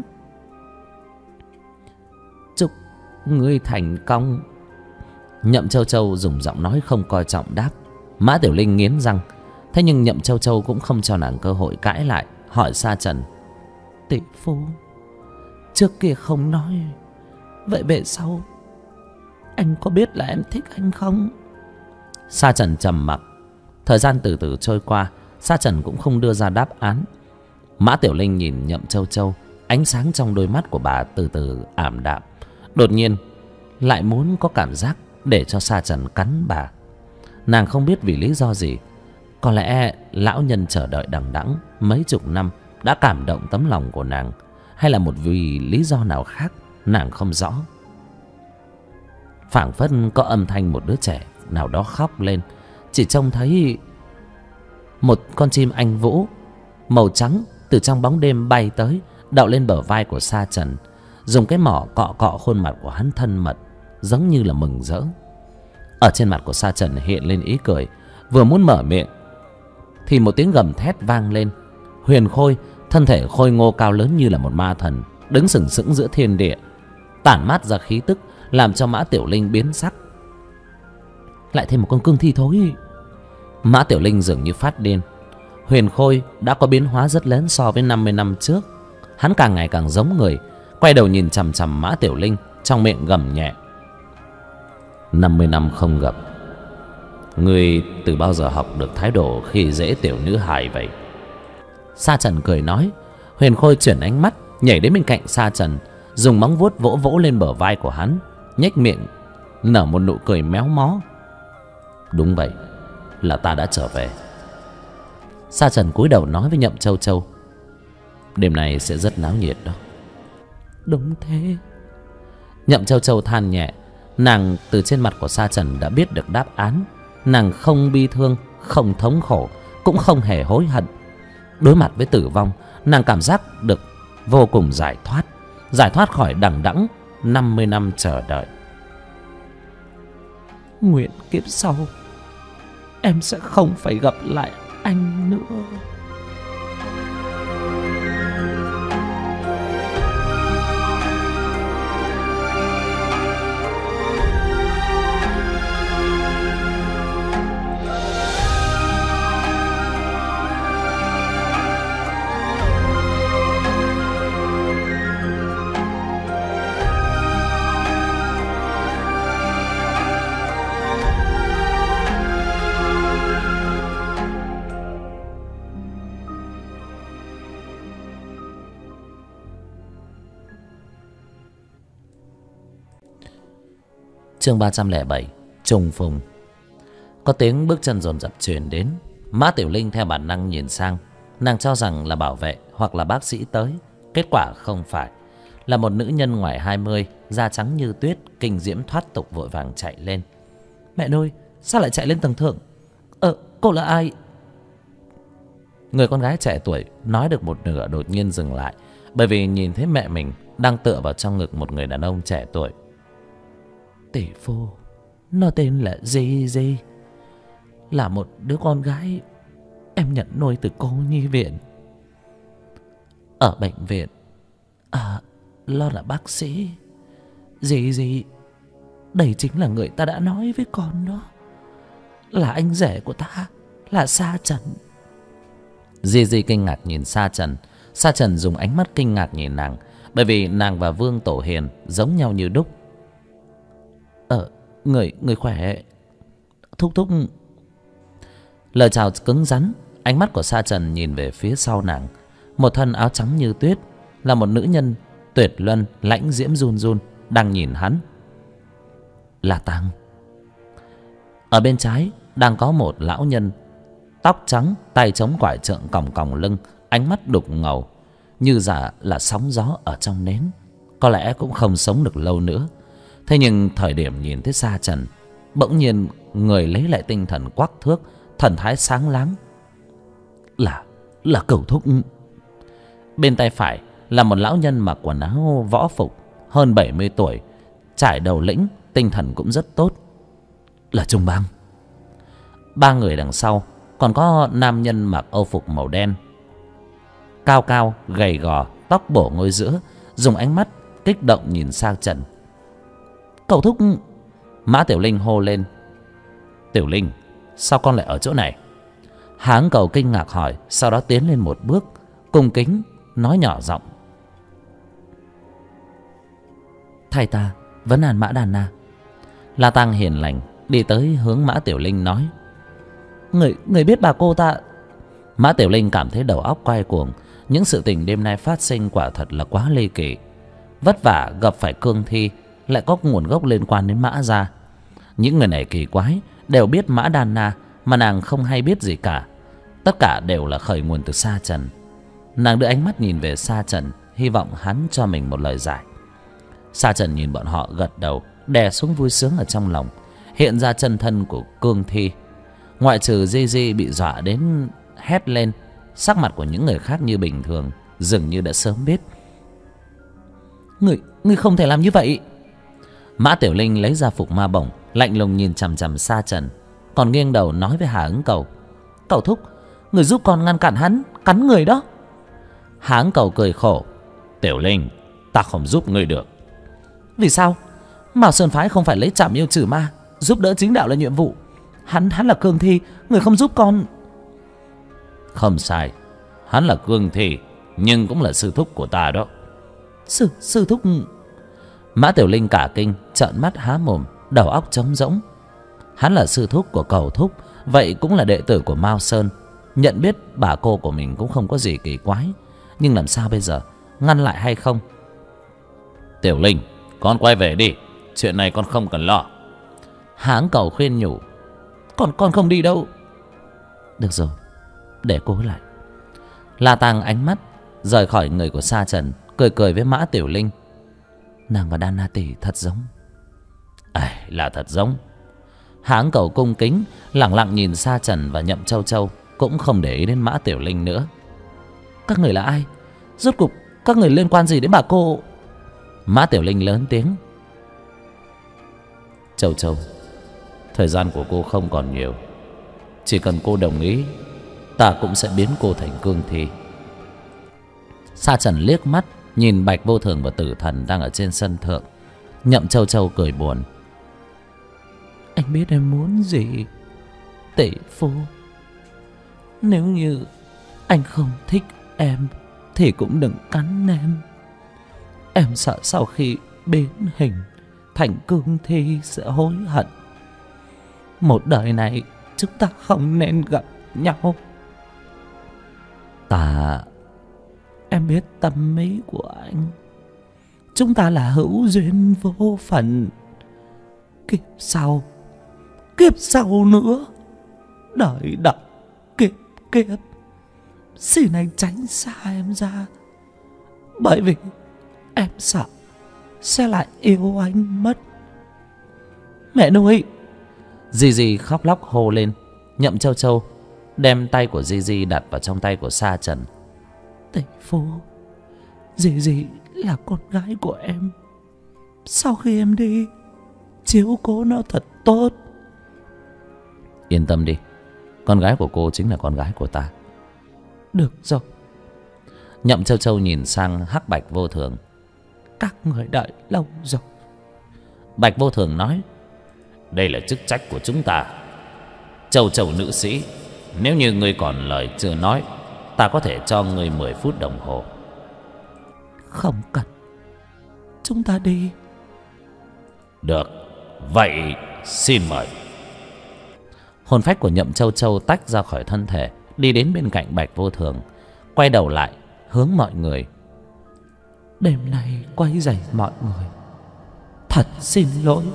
Chúc ngươi thành công. Nhậm Châu Châu dùng giọng nói không coi trọng đáp. Mã Tiểu Linh nghiến răng. Thế nhưng Nhậm Châu Châu cũng không cho nàng cơ hội cãi lại, hỏi Sa Trần. Tỷ phu, trước kia không nói, vậy về sau anh có biết là em thích anh không? Sa Trần trầm mặc. Thời gian từ từ trôi qua, Sa Trần cũng không đưa ra đáp án. Mã Tiểu Linh nhìn Nhậm Châu Châu, ánh sáng trong đôi mắt của bà từ từ ảm đạm. Đột nhiên lại muốn có cảm giác để cho Sa Trần cắn bà. Nàng không biết vì lý do gì. Có lẽ lão nhân chờ đợi đằng đẵng mấy chục năm đã cảm động tấm lòng của nàng, hay là một vì lý do nào khác, nàng không rõ. Phảng phất có âm thanh một đứa trẻ nào đó khóc lên. Chỉ trông thấy một con chim anh vũ màu trắng từ trong bóng đêm bay tới, đậu lên bờ vai của Sa Trần, dùng cái mỏ cọ cọ khuôn mặt của hắn thân mật, giống như là mừng rỡ. Ở trên mặt của Sa Trần hiện lên ý cười. Vừa muốn mở miệng thì một tiếng gầm thét vang lên. Huyền Khôi, thân thể khôi ngô cao lớn như là một ma thần, đứng sừng sững giữa thiên địa, tản mát ra khí tức làm cho Mã Tiểu Linh biến sắc. Lại thêm một con cương thi thôi. Mã Tiểu Linh dường như phát điên. Huyền Khôi đã có biến hóa rất lớn so với 50 năm trước. Hắn càng ngày càng giống người, quay đầu nhìn chằm chằm Mã Tiểu Linh, trong miệng gầm nhẹ. 50 năm không gặp, ngươi từ bao giờ học được thái độ khi dễ tiểu nữ hài vậy? Sa Trần cười nói. Huyền Khôi chuyển ánh mắt nhảy đến bên cạnh Sa Trần, dùng móng vuốt vỗ vỗ lên bờ vai của hắn, nhếch miệng nở một nụ cười méo mó. Đúng vậy, là ta đã trở về. Sa Trần cúi đầu nói với Nhậm Châu Châu. Đêm nay sẽ rất náo nhiệt đó. Đúng thế. Nhậm Châu Châu than nhẹ. Nàng từ trên mặt của Sa Trần đã biết được đáp án. Nàng không bi thương, không thống khổ, cũng không hề hối hận. Đối mặt với tử vong, nàng cảm giác được vô cùng giải thoát khỏi đằng đẵng 50 năm chờ đợi. nguyện kiếp sau em sẽ không phải gặp lại anh nữa. Chương 307 trùng phùng. Có tiếng bước chân dồn dập truyền đến. Mã Tiểu Linh theo bản năng nhìn sang. Nàng cho rằng là bảo vệ hoặc là bác sĩ tới. Kết quả không phải, là một nữ nhân ngoài 20, da trắng như tuyết, kinh diễm thoát tục vội vàng chạy lên. Mẹ nuôi, sao lại chạy lên tầng thượng? Cô là ai? Người con gái trẻ tuổi nói được một nửa đột nhiên dừng lại, bởi vì nhìn thấy mẹ mình đang tựa vào trong ngực một người đàn ông trẻ tuổi. Tỷ phu, nó tên là Di, là một đứa con gái em nhận nuôi từ cô nhi viện. Ở bệnh viện lo là bác sĩ. Di, đây chính là người ta đã nói với con đó, là anh rể của ta, là Sa Trần. Di kinh ngạc nhìn Sa Trần. Sa Trần dùng ánh mắt kinh ngạc nhìn nàng, bởi vì nàng và Vương Tổ Hiền giống nhau như đúc. Người khỏe. Thúc. Lời chào cứng rắn. Ánh mắt của Sa Trần nhìn về phía sau nàng. Một thân áo trắng như tuyết, là một nữ nhân tuyệt luân lãnh diễm run run đang nhìn hắn. Là Tăng. Ở bên trái đang có một lão nhân, tóc trắng, tay chống quải trượng, còng còng lưng, ánh mắt đục ngầu, như giả là sóng gió ở trong nến. Có lẽ cũng không sống được lâu nữa. Thế nhưng thời điểm nhìn thấy Sa Trần, bỗng nhiên người lấy lại tinh thần quắc thước, thần thái sáng láng. Là Cẩu thúc. Bên tay phải là một lão nhân mặc quần áo võ phục, hơn 70 tuổi, trải đầu lĩnh, tinh thần cũng rất tốt. Là Trung Bang. Ba người đằng sau còn có nam nhân mặc âu phục màu đen, cao cao, gầy gò, tóc bổ ngôi giữa, dùng ánh mắt kích động nhìn Sa Trần. Cậu thúc. Mã Tiểu Linh hô lên. Tiểu Linh, sao con lại ở chỗ này? Háng Cầu kinh ngạc hỏi, sau đó tiến lên một bước, cung kính nói nhỏ giọng. Thầy ta vấn an Mã Đàn Na. La Tăng hiền lành đi tới hướng Mã Tiểu Linh nói. Người biết bà cô ta? Mã Tiểu Linh cảm thấy đầu óc quay cuồng. Những sự tình đêm nay phát sinh quả thật là quá ly kỳ. Vất vả gặp phải cương thi, lại có nguồn gốc liên quan đến Mã gia. Những người này kỳ quái, đều biết Mã Đàn Na, mà nàng không hay biết gì cả. Tất cả đều là khởi nguồn từ Sa Trần. Nàng đưa ánh mắt nhìn về Sa Trần, hy vọng hắn cho mình một lời giải. Sa Trần nhìn bọn họ gật đầu, đè xuống vui sướng ở trong lòng. Hiện ra chân thân của cương thi. Ngoại trừ Di bị dọa đến hét lên, sắc mặt của những người khác như bình thường, dường như đã sớm biết. Ngươi không thể làm như vậy. Mã Tiểu Linh lấy ra phục ma bổng, lạnh lùng nhìn chằm chằm Sa Trần, còn nghiêng đầu nói với Hà Ứng Cầu. Cậu thúc, người giúp con ngăn cản hắn cắn người đó. Hà Ứng Cầu cười khổ. Tiểu Linh, ta không giúp ngươi được. Vì sao? Mao Sơn phái không phải lấy trảm yêu trừ ma, giúp đỡ chính đạo là nhiệm vụ. Hắn là cương thi, người không giúp con. Không sai, hắn là cương thi, nhưng cũng là sư thúc của ta đó. Sư thúc? Mã Tiểu Linh cả kinh, trợn mắt há mồm, đầu óc trống rỗng. Hắn là sư thúc của Cầu thúc, vậy cũng là đệ tử của Mao Sơn. Nhận biết bà cô của mình cũng không có gì kỳ quái, nhưng làm sao bây giờ, ngăn lại hay không? Tiểu Linh, con quay về đi, chuyện này con không cần lo. Háng Cầu khuyên nhủ. Con không đi đâu. Được rồi, để cô lại. La Tăng ánh mắt rời khỏi người của Sa Trần, cười cười với Mã Tiểu Linh. Nàng và Đan Na tỷ thật giống. Là thật giống. Háng Cầu cung kính lẳng lặng nhìn Sa Trần và Nhậm Châu Châu, cũng không để ý đến Mã Tiểu Linh nữa. Các người là ai? Rốt cục các người liên quan gì đến bà cô? Mã Tiểu Linh lớn tiếng. Châu Châu, Thời gian của cô không còn nhiều. Chỉ cần cô đồng ý, ta cũng sẽ biến cô thành cương thi. Sa Trần liếc mắt nhìn Bạch Vô Thường và Tử Thần đang ở trên sân thượng. Nhậm Châu Châu cười buồn. Anh biết em muốn gì, tỷ phu. Nếu như anh không thích em thì cũng đừng cắn em. Em sợ sau khi biến hình thành cương thi sẽ hối hận. Một đời này chúng ta không nên gặp nhau. Em biết tâm ý của anh. Chúng ta là hữu duyên vô phận. Kiếp sau nữa, đời đợi kiếp kiếp. Xin anh tránh xa em ra, bởi vì em sợ sẽ lại yêu anh mất. Mẹ nuôi! Gigi khóc lóc hô lên. Nhậm Châu Châu đem tay của Gigi đặt vào trong tay của Sa Trần. Tỷ phu, Gigi là con gái của em. Sau khi em đi, chiếu cố nó thật tốt. Yên tâm đi, con gái của cô chính là con gái của ta. Được rồi. Nhậm Châu Châu nhìn sang Hắc Bạch Vô Thường. Các người đợi lâu rồi. Bạch Vô Thường nói, đây là chức trách của chúng ta. Châu Châu nữ sĩ, nếu như ngươi còn lời chưa nói, ta có thể cho ngươi 10 phút đồng hồ. Không cần, chúng ta đi. Được, vậy xin mời. Hồn phách của Nhậm Châu Châu tách ra khỏi thân thể, đi đến bên cạnh Bạch Vô Thường, quay đầu lại hướng mọi người. Đêm nay quấy rầy mọi người, thật xin lỗi.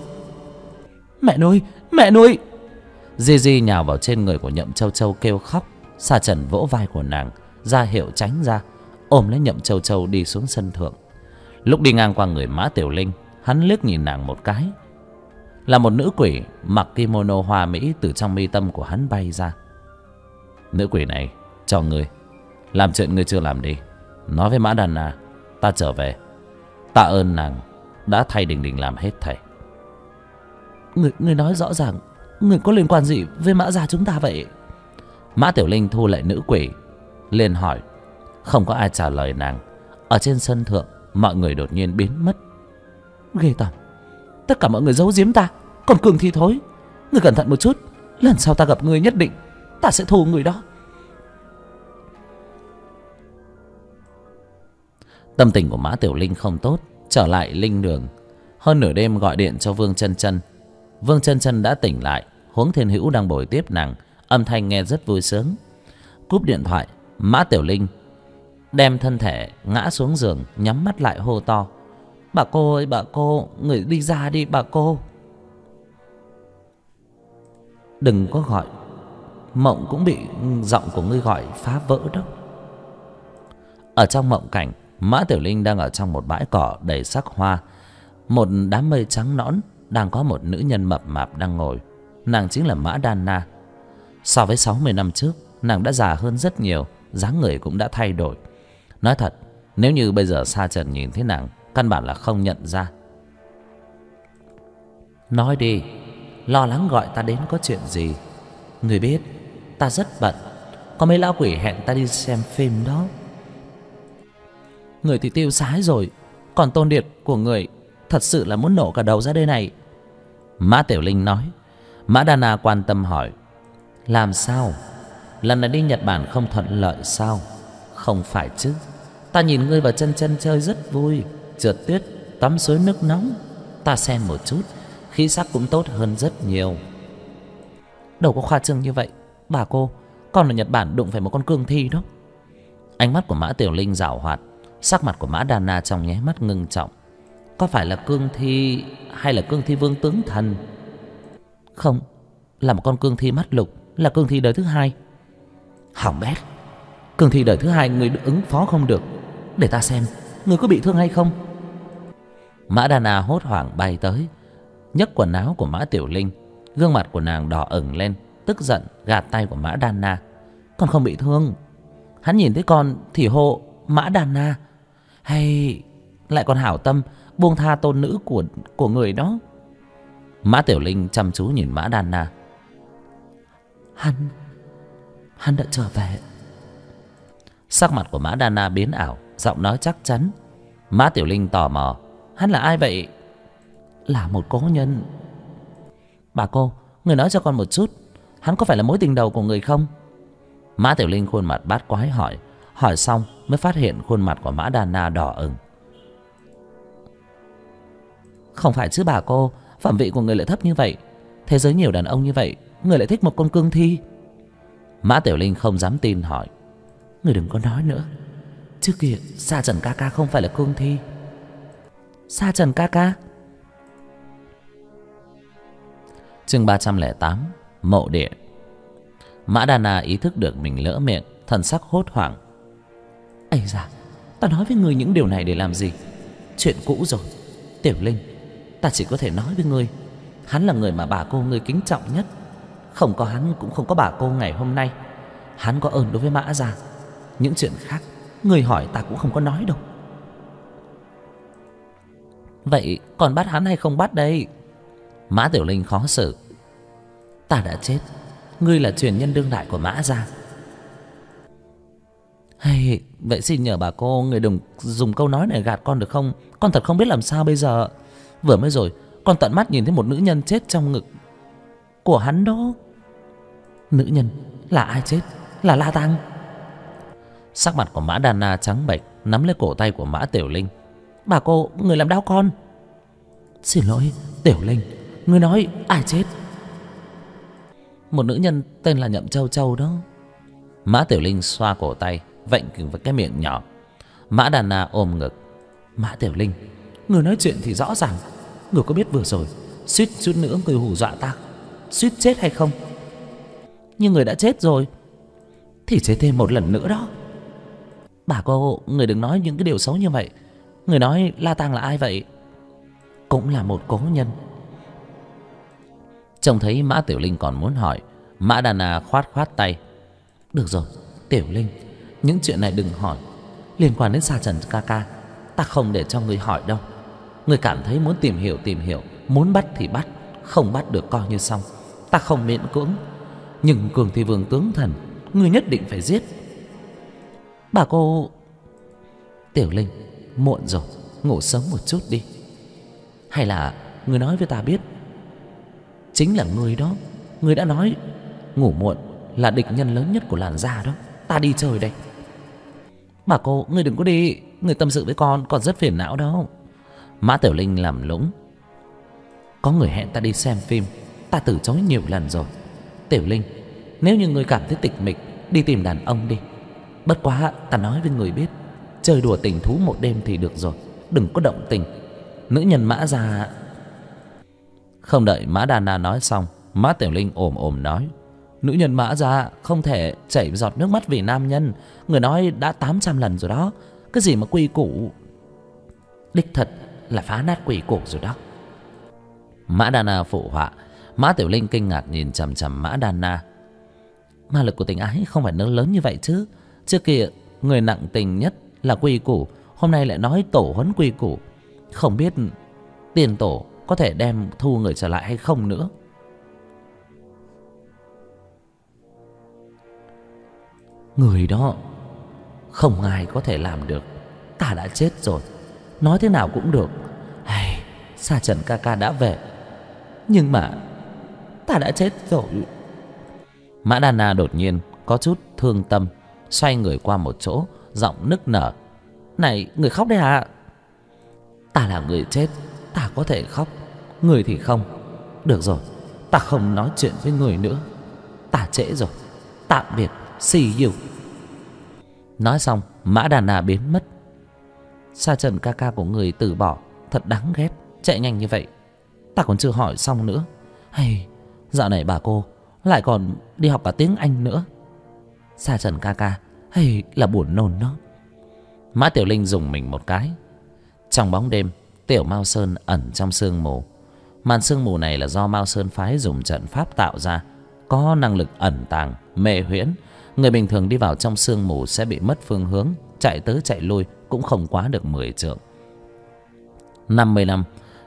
Mẹ nuôi! Gigi nhào vào trên người của Nhậm Châu Châu kêu khóc. Sa Trần vỗ vai của nàng ra hiệu tránh ra, ôm lấy Nhậm Châu Châu đi xuống sân thượng. Lúc đi ngang qua người Mã Tiểu Linh, hắn liếc nhìn nàng một cái. Là một nữ quỷ mặc kimono hoa mỹ từ trong mi tâm của hắn bay ra. Nữ quỷ này cho ngươi làm chuyện ngươi chưa làm đi. Nói với Mã Đàn Na ta trở về. Tạ ơn nàng đã thay Đình Đình làm hết thảy. Ngươi nói rõ ràng, ngươi có liên quan gì với Mã gia chúng ta vậy? Mã Tiểu Linh thu lại nữ quỷ, liền hỏi. Không có ai trả lời nàng. Ở trên sân thượng, mọi người đột nhiên biến mất. Ghê tởm, tất cả mọi người giấu giếm ta, còn cường thi thối. Ngươi cẩn thận một chút, lần sau ta gặp ngươi nhất định ta sẽ thù người đó. Tâm tình của Mã Tiểu Linh không tốt, trở lại linh đường. Hơn nửa đêm gọi điện cho Vương Chân Chân. Vương Chân Chân đã tỉnh lại, Huống Thiên Hữu đang bồi tiếp nàng, âm thanh nghe rất vui sướng. Cúp điện thoại, Mã Tiểu Linh đem thân thể ngã xuống giường, nhắm mắt lại hô to. Bà cô ơi bà cô, người đi ra đi bà cô. Đừng có gọi, mộng cũng bị giọng của ngươi gọi phá vỡ đó. Ở trong mộng cảnh, Mã Tiểu Linh đang ở trong một bãi cỏ đầy sắc hoa. Một đám mây trắng nõn, đang có một nữ nhân mập mạp đang ngồi. Nàng chính là Mã Đan Na. So với 60 năm trước, nàng đã già hơn rất nhiều, dáng người cũng đã thay đổi. Nói thật, nếu như bây giờ Sa Trần nhìn thấy nàng, căn bản là không nhận ra. Nói đi, lo lắng gọi ta đến có chuyện gì? Người biết ta rất bận, có mấy lão quỷ hẹn ta đi xem phim đó. Người thì tiêu sái rồi, còn Tôn Điệt của người thật sự là muốn nổ cả đầu ra đây này. Mã Tiểu Linh nói. Mã Đa Na quan tâm hỏi. Làm sao? Lần này đi Nhật Bản không thuận lợi sao? Không phải chứ, ta nhìn ngươi và Chân Chân chơi rất vui, trượt tuyết, tắm suối nước nóng. Ta xem một chút, khí sắc cũng tốt hơn rất nhiều. Đâu có khoa trương như vậy bà cô, con ở Nhật Bản đụng phải một con cương thi đó. Ánh mắt của Mã Tiểu Linh giảo hoạt. Sắc mặt của Mã Đà Na trong nháy mắt ngưng trọng. Có phải là cương thi hay là cương thi vương tướng thần? Không, là một con cương thi mắt lục, là cương thi đời thứ hai. Hỏng bét, cương thi đời thứ hai người ứng phó không được. Để ta xem, người có bị thương hay không? Mã Đà Na hốt hoảng bay tới, nhấc quần áo của Mã Tiểu Linh. Gương mặt của nàng đỏ ửng lên, tức giận gạt tay của Mã Đà Na. Con không bị thương. Hắn nhìn thấy con thì hô Mã Đà Na, hay lại còn hảo tâm buông tha tôn nữ của người đó. Mã Tiểu Linh chăm chú nhìn Mã Đan Na. Hắn đã trở về. Sắc mặt của Mã Đan Na biến ảo, giọng nói chắc chắn. Mã Tiểu Linh tò mò. Hắn là ai vậy? Là một cố nhân. Bà cô, người nói cho con một chút, hắn có phải là mối tình đầu của người không? Mã Tiểu Linh khuôn mặt bát quái hỏi. Hỏi xong mới phát hiện khuôn mặt của Mã Đan Na đỏ ửng. Không phải chứ bà cô, phẩm vị của người lại thấp như vậy. Thế giới nhiều đàn ông như vậy, người lại thích một con cương thi. Mã Tiểu Linh không dám tin hỏi. Người đừng có nói nữa. Trước kia Sa Trần ca ca không phải là cương thi. Sa Trần ca ca. Chương 308. Mộ địa. Mã Đan Na ý thức được mình lỡ miệng, thần sắc hốt hoảng. Ây da, ta nói với người những điều này để làm gì? Chuyện cũ rồi. Tiểu Linh, ta chỉ có thể nói với ngươi, hắn là người mà bà cô ngươi kính trọng nhất. Không có hắn cũng không có bà cô ngày hôm nay. Hắn có ơn đối với Mã gia. Những chuyện khác ngươi hỏi ta cũng không có nói đâu. Vậy còn bắt hắn hay không bắt đây? Mã Tiểu Linh khó xử. Ta đã chết, ngươi là truyền nhân đương đại của Mã gia. Hay vậy xin nhờ bà cô, người đừng dùng câu nói này gạt con được không? Con thật không biết làm sao bây giờ. Vừa mới rồi con tận mắt nhìn thấy một nữ nhân chết trong ngực của hắn đó. Nữ nhân là ai chết? Là La Tăng. Sắc mặt của Mã Đan Na trắng bệch, nắm lấy cổ tay của Mã Tiểu Linh. Bà cô, người làm đau con. Xin lỗi Tiểu Linh, người nói ai chết? Một nữ nhân tên là Nhậm Châu Châu đó. Mã Tiểu Linh xoa cổ tay, vệnh với cái miệng nhỏ. Mã Đan Na ôm ngực. Mã Tiểu Linh, người nói chuyện thì rõ ràng. Người có biết vừa rồi suýt chút nữa người hù dọa ta, suýt chết hay không? Nhưng người đã chết rồi thì chết thêm một lần nữa đó. Bà cô, người đừng nói những cái điều xấu như vậy. Người nói La Tăng là ai vậy? Cũng là một cố nhân. Trông thấy Mã Tiểu Linh còn muốn hỏi, Mã Đan Na khoát khoát tay. Được rồi Tiểu Linh, những chuyện này đừng hỏi. Liên quan đến Sa Trần ca ca, ta không để cho người hỏi đâu. Người cảm thấy muốn tìm hiểu, muốn bắt thì bắt, không bắt được coi như xong. Ta không miễn cưỡng. Nhưng Cường Thi Vương tướng thần, người nhất định phải giết. Bà cô. Tiểu Linh, muộn rồi, ngủ sớm một chút đi. Hay là người nói với ta biết, chính là người đó. Người đã nói ngủ muộn là địch nhân lớn nhất của làn da đó. Ta đi chơi đây. Bà cô, người đừng có đi. Người tâm sự với con rất phiền não đâu. Mã Tiểu Linh làm lũng. Có người hẹn ta đi xem phim, ta từ chối nhiều lần rồi. Tiểu Linh, nếu như người cảm thấy tịch mịch, đi tìm đàn ông đi. Bất quá ta nói với người biết, chơi đùa tình thú một đêm thì được rồi, đừng có động tình. Nữ nhân Mã gia. Không đợi Mã Đan Na nói xong, Mã Tiểu Linh ồm ồm nói. Nữ nhân Mã gia không thể chảy giọt nước mắt vì nam nhân. Người nói đã 800 lần rồi đó. Cái gì mà quy củ, đích thật là phá nát quy củ rồi đó. Mã Đan Na phụ họa. Mã Tiểu Linh kinh ngạc nhìn chằm chằm Mã Đan Na. Ma lực của tình ái không phải lớn như vậy chứ. Trước kia người nặng tình nhất là quy củ, hôm nay lại nói tổ huấn quy củ. Không biết tiền tổ có thể đem thu người trở lại hay không nữa. Người đó không ai có thể làm được. Ta đã chết rồi, nói thế nào cũng được. Hay, Sa Trần ca ca đã về, nhưng mà ta đã chết rồi. Mã Đan Na đột nhiên có chút thương tâm, xoay người qua một chỗ, giọng nức nở. Này, người khóc đấy à? Ta là người chết, ta có thể khóc, người thì không. Được rồi, ta không nói chuyện với người nữa. Ta trễ rồi, tạm biệt, see you. Nói xong Mã Đan Na biến mất. Sa Trần ca ca của người từ bỏ, thật đáng ghét, chạy nhanh như vậy. Ta còn chưa hỏi xong nữa. Hay, dạo này bà cô lại còn đi học cả tiếng Anh nữa. Sa Trần ca ca, hay là buồn nôn đó. Mã Tiểu Linh dùng mình một cái. Trong bóng đêm, Tiểu Mao Sơn ẩn trong sương mù. Màn sương mù này là do Mao Sơn phái dùng trận pháp tạo ra, có năng lực ẩn tàng, mê huyễn. Người bình thường đi vào trong sương mù sẽ bị mất phương hướng, chạy tới chạy lui cũng không quá được 10 trượng. 50 năm,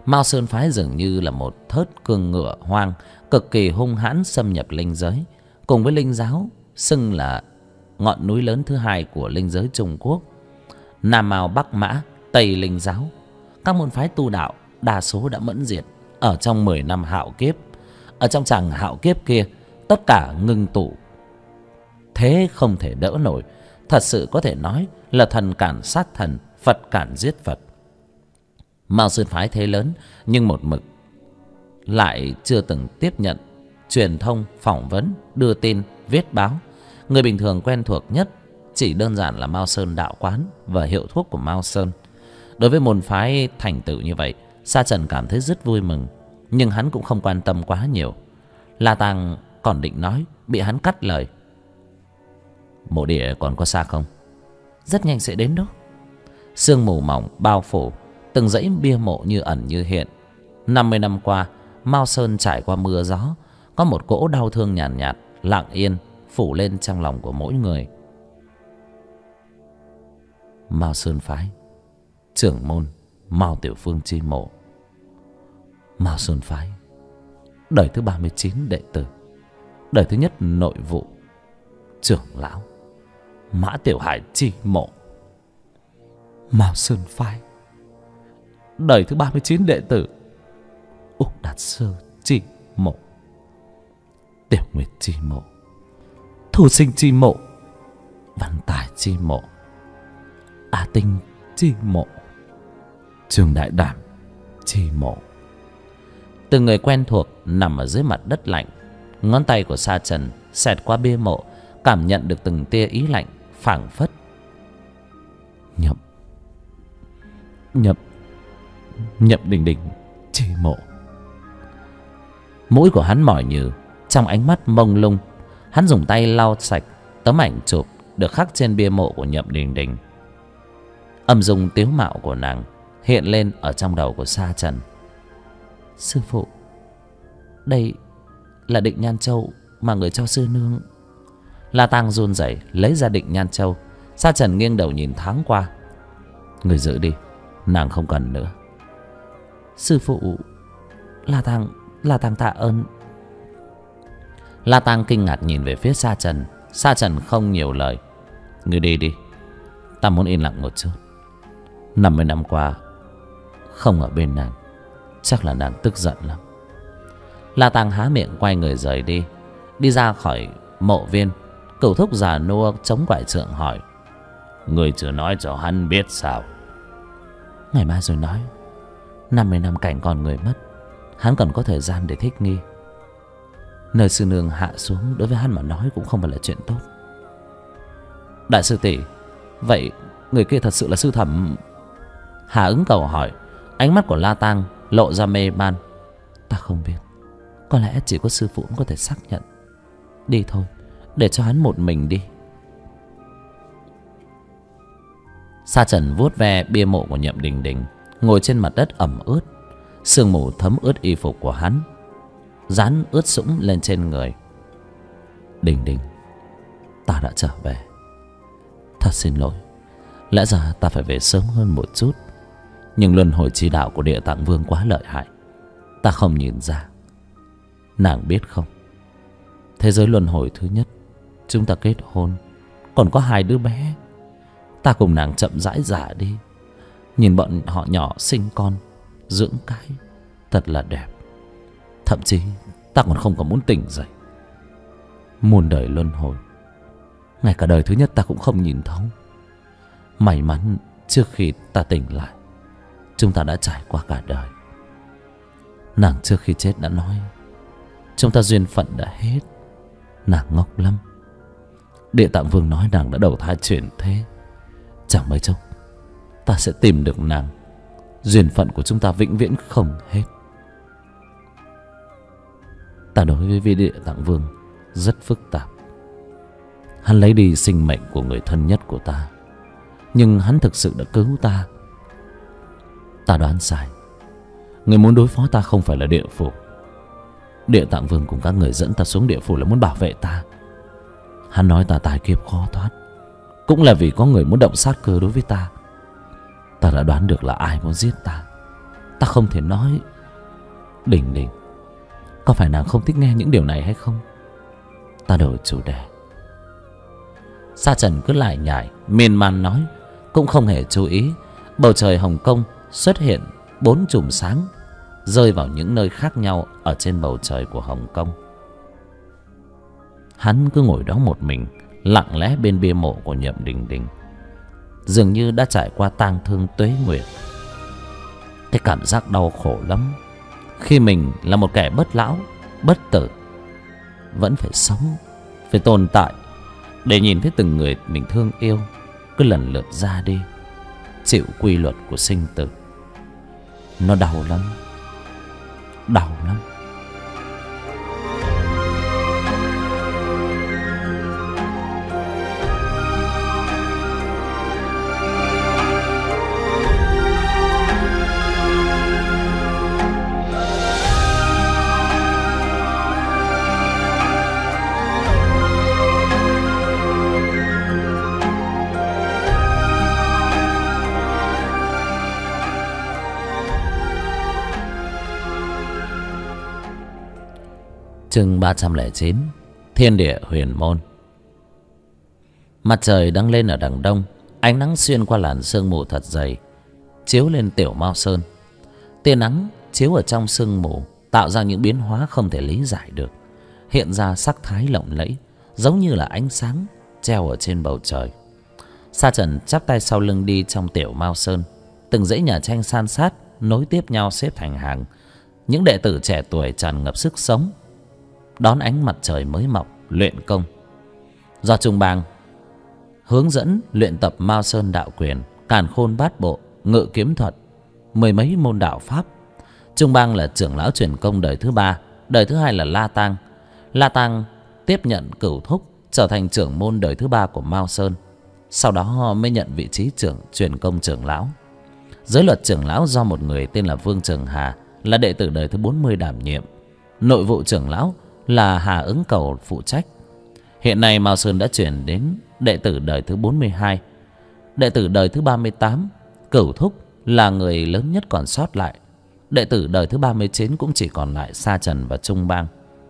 Mao Sơn phái dường như là một thớt cương ngựa hoang, cực kỳ hung hãn xâm nhập linh giới, cùng với linh giáo xưng là ngọn núi lớn thứ hai của linh giới Trung Quốc. Nam Mao, Bắc Mã, Tây linh giáo, các môn phái tu đạo đa số đã mẫn diệt ở trong 10 năm hạo kiếp. Ở trong tràng hạo kiếp kia, tất cả ngưng tụ, thế không thể đỡ nổi. Thật sự có thể nói là thần cản sát thần, Phật cản giết Phật. Mao Sơn phái thế lớn nhưng một mực lại chưa từng tiếp nhận truyền thông, phỏng vấn, đưa tin, viết báo. Người bình thường quen thuộc nhất chỉ đơn giản là Mao Sơn đạo quán và hiệu thuốc của Mao Sơn. Đối với môn phái thành tựu như vậy, Sa Trần cảm thấy rất vui mừng, nhưng hắn cũng không quan tâm quá nhiều. La Tàng còn định nói, bị hắn cắt lời. Mộ địa còn có xa không? Rất nhanh sẽ đến đó. Sương mù mỏng bao phủ, từng dãy bia mộ như ẩn như hiện. 50 năm qua, Mao Sơn trải qua mưa gió, có một cỗ đau thương nhàn nhạt, lặng yên phủ lên trong lòng của mỗi người. Mao Sơn phái trưởng môn Mao Tiểu Phương chi mộ. Mao Sơn phái đời thứ 39 đệ tử, đời thứ nhất nội vụ trưởng lão Mã Tiểu Hải chi mộ. Mao Sơn phái đời thứ 39 đệ tử Úc Đạt Sơ chi mộ. Tiểu Nguyệt chi mộ, Thu Sinh chi mộ, Văn Tài chi mộ, A Tinh chi mộ, Trường Đại Đảm chi mộ. Từng người quen thuộc nằm ở dưới mặt đất lạnh. Ngón tay của Sa Trần xẹt qua bia mộ, cảm nhận được từng tia ý lạnh phảng phất. Nhậm Đình Đình chi mộ. Mũi của hắn mỏi nhừ, trong ánh mắt mông lung, hắn dùng tay lau sạch tấm ảnh chụp được khắc trên bia mộ của Nhậm Đình Đình. Âm dung tiếu mạo của nàng hiện lên ở trong đầu của Sa Trần. Sư phụ, đây là định nhan châu mà người cho sư nương. La Tang run rẩy lấy ra định nhan châu. Sa Trần nghiêng đầu nhìn thoáng qua. Người giữ đi, nàng không cần nữa. Sư phụ, La Tang tạ ơn. La Tang kinh ngạc nhìn về phía Sa Trần. Sa Trần không nhiều lời. Người đi đi, ta muốn yên lặng một chút. 50 năm qua không ở bên nàng, chắc là nàng tức giận lắm. La Tang há miệng quay người rời đi. Đi ra khỏi mộ viên, Cửu Thúc già nua chống quải trượng hỏi. Người chưa nói cho hắn biết sao? Ngày mai rồi nói. 50 năm cảnh còn người mất, hắn còn có thời gian để thích nghi. Nơi sư nương hạ xuống đối với hắn mà nói cũng không phải là chuyện tốt. Đại sư tỷ, vậy người kia thật sự là sư thẩm? Hà ứng cầu hỏi. Ánh mắt của La Tang lộ ra mê man. Ta không biết, có lẽ chỉ có sư phụ cũng có thể xác nhận. Đi thôi, để cho hắn một mình đi. Sa Trần vuốt ve bia mộ của Nhậm Đình Đình, ngồi trên mặt đất ẩm ướt. Sương mù thấm ướt y phục của hắn, dán ướt sũng lên trên người. Đình Đình, ta đã trở về. Thật xin lỗi, lẽ ra ta phải về sớm hơn một chút, nhưng luân hồi chi đạo của Địa Tạng Vương quá lợi hại, ta không nhìn ra. Nàng biết không, thế giới luân hồi thứ nhất, chúng ta kết hôn, còn có 2 đứa bé. Ta cùng nàng chậm rãi già đi, nhìn bọn họ nhỏ sinh con, dưỡng cái, thật là đẹp. Thậm chí ta còn không còn muốn tỉnh dậy. Muôn đời luân hồi, ngay cả đời thứ nhất ta cũng không nhìn thấu. May mắn trước khi ta tỉnh lại, chúng ta đã trải qua cả đời. Nàng trước khi chết đã nói chúng ta duyên phận đã hết. Nàng ngốc lắm. Địa Tạng Vương nói nàng đã đầu thai chuyển thế. Chẳng mấy chốc ta sẽ tìm được nàng. Duyên phận của chúng ta vĩnh viễn không hết. Ta đối với vị Địa Tạng Vương rất phức tạp. Hắn lấy đi sinh mệnh của người thân nhất của ta, nhưng hắn thực sự đã cứu ta. Ta đoán sai. Người muốn đối phó ta không phải là địa phủ. Địa Tạng Vương cùng các người dẫn ta xuống địa phủ là muốn bảo vệ ta. Hắn nói ta tài kiếp khó thoát, cũng là vì có người muốn động sát cơ đối với ta. Ta đã đoán được là ai muốn giết ta. Ta không thể nói. Đình Đình, có phải nàng không thích nghe những điều này hay không? Ta đổi chủ đề. Sa Trần cứ lại nhải miên man nói, cũng không hề chú ý bầu trời Hồng Kông xuất hiện 4 chùm sáng rơi vào những nơi khác nhau ở trên bầu trời của Hồng Kông. Hắn cứ ngồi đó một mình, lặng lẽ bên bia mộ của Nhậm Đình Đình, dường như đã trải qua tang thương tuế nguyệt. Cái cảm giác đau khổ lắm khi mình là một kẻ bất lão bất tử, vẫn phải sống, phải tồn tại để nhìn thấy từng người mình thương yêu cứ lần lượt ra đi, chịu quy luật của sinh tử. Nó đau lắm, đau lắm. Chương 309. Thiên địa huyền môn. Mặt trời đang lên ở đằng đông, ánh nắng xuyên qua làn sương mù thật dày chiếu lên Tiểu Mao Sơn. Tia nắng chiếu ở trong sương mù tạo ra những biến hóa không thể lý giải được, hiện ra sắc thái lộng lẫy, giống như là ánh sáng treo ở trên bầu trời. Sa Trần chắp tay sau lưng đi trong Tiểu Mao Sơn. Từng dãy nhà tranh san sát nối tiếp nhau xếp thành hàng, những đệ tử trẻ tuổi tràn ngập sức sống đón ánh mặt trời mới mọc luyện công. Do Trung Bang hướng dẫn luyện tập Mao Sơn đạo quyền, càn khôn bát bộ, ngự kiếm thuật, mười mấy môn đạo pháp. Trung Bang là trưởng lão truyền công đời thứ 3, đời thứ 2 là La Tang. La Tang tiếp nhận Cửu Thúc trở thành trưởng môn đời thứ 3 của Mao Sơn, sau đó mới nhận vị trí truyền công trưởng lão. Giới luật trưởng lão do một người tên là Vương Trường Hà là đệ tử đời thứ 40 đảm nhiệm. Nội vụ trưởng lão là Hà Ứng Cầu phụ trách. Hiện nay Mao Sơn đã chuyển đến đệ tử đời thứ 42. Đệ tử đời thứ 38, Cửu Thúc là người lớn nhất còn sót lại. Đệ tử đời thứ 39 cũng chỉ còn lại Sa Trần và Trung Bang.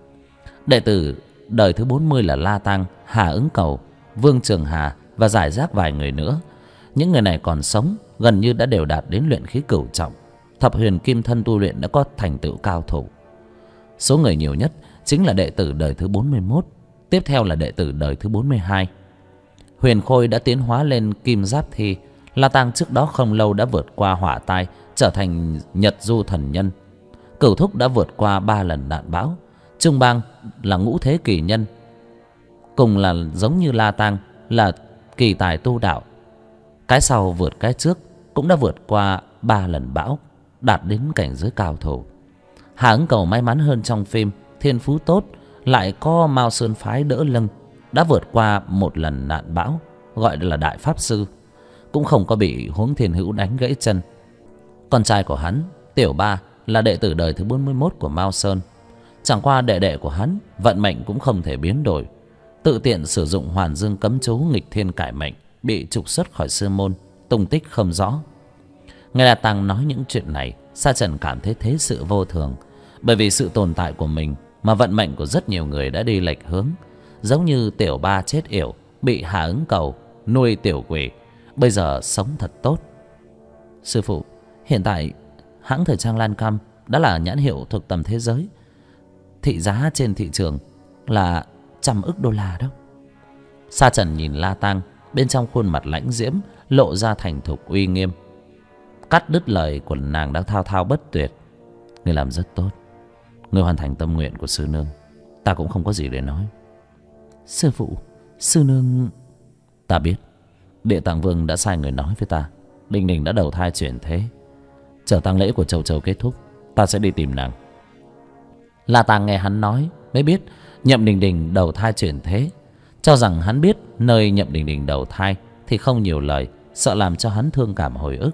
Đệ tử đời thứ 40 là La Tăng, Hà Ứng Cầu, Vương Trường Hà và rải rác vài người nữa. Những người này còn sống gần như đã đều đạt đến luyện khí cửu trọng. Thập huyền kim thân tu luyện đã có thành tựu cao thủ. Số người nhiều nhất chính là đệ tử đời thứ 41, tiếp theo là đệ tử đời thứ 42. Huyền Khôi đã tiến hóa lên Kim Giáp Thi. La Tăng trước đó không lâu đã vượt qua hỏa tai, trở thành Nhật Du thần nhân. Cửu Thúc đã vượt qua 3 lần nạn bão. Trung Bang là ngũ thế kỳ nhân, cùng là giống như La Tăng là kỳ tài tu đạo. Cái sau vượt cái trước, cũng đã vượt qua 3 lần bão, đạt đến cảnh giới cao thủ. Hà Ứng Cầu may mắn hơn trong phim, thiên phú tốt, lại có Mao Sơn phái đỡ lưng, đã vượt qua 1 lần nạn bão, gọi là đại pháp sư, cũng không có bị Huống Thiên Hữu đánh gãy chân. Con trai của hắn, Tiểu Ba, là đệ tử đời thứ 41 của Mao Sơn. Chẳng qua đệ đệ của hắn vận mệnh cũng không thể biến đổi, tự tiện sử dụng Hoàn Dương cấm chú nghịch thiên cải mệnh, bị trục xuất khỏi sư môn, tung tích không rõ. Nghe La Tăng nói những chuyện này, Sa Trần cảm thấy thế sự vô thường, bởi vì sự tồn tại của mình mà vận mệnh của rất nhiều người đã đi lệch hướng. Giống như Tiểu Ba chết yểu, bị Hà Ứng Cầu nuôi tiểu quỷ, bây giờ sống thật tốt. Sư phụ, hiện tại hãng thời trang Lancome đã là nhãn hiệu thuộc tầm thế giới, thị giá trên thị trường là 100 ức đô la đó. Sa Trần nhìn La Tăng, bên trong khuôn mặt lãnh diễm lộ ra thành thục uy nghiêm, cắt đứt lời của nàng đang thao thao bất tuyệt. Ngươi làm rất tốt, ngươi hoàn thành tâm nguyện của sư nương, ta cũng không có gì để nói. Sư phụ, sư nương... Ta biết, Địa Tạng Vương đã sai người nói với ta, Đình Đình đã đầu thai chuyển thế. Chờ tang lễ của Châu Châu kết thúc, ta sẽ đi tìm nàng. La Tăng nghe hắn nói mới biết Nhậm Đình Đình đầu thai chuyển thế. Cho rằng hắn biết nơi Nhậm Đình Đình đầu thai thì không nhiều lời, sợ làm cho hắn thương cảm hồi ức.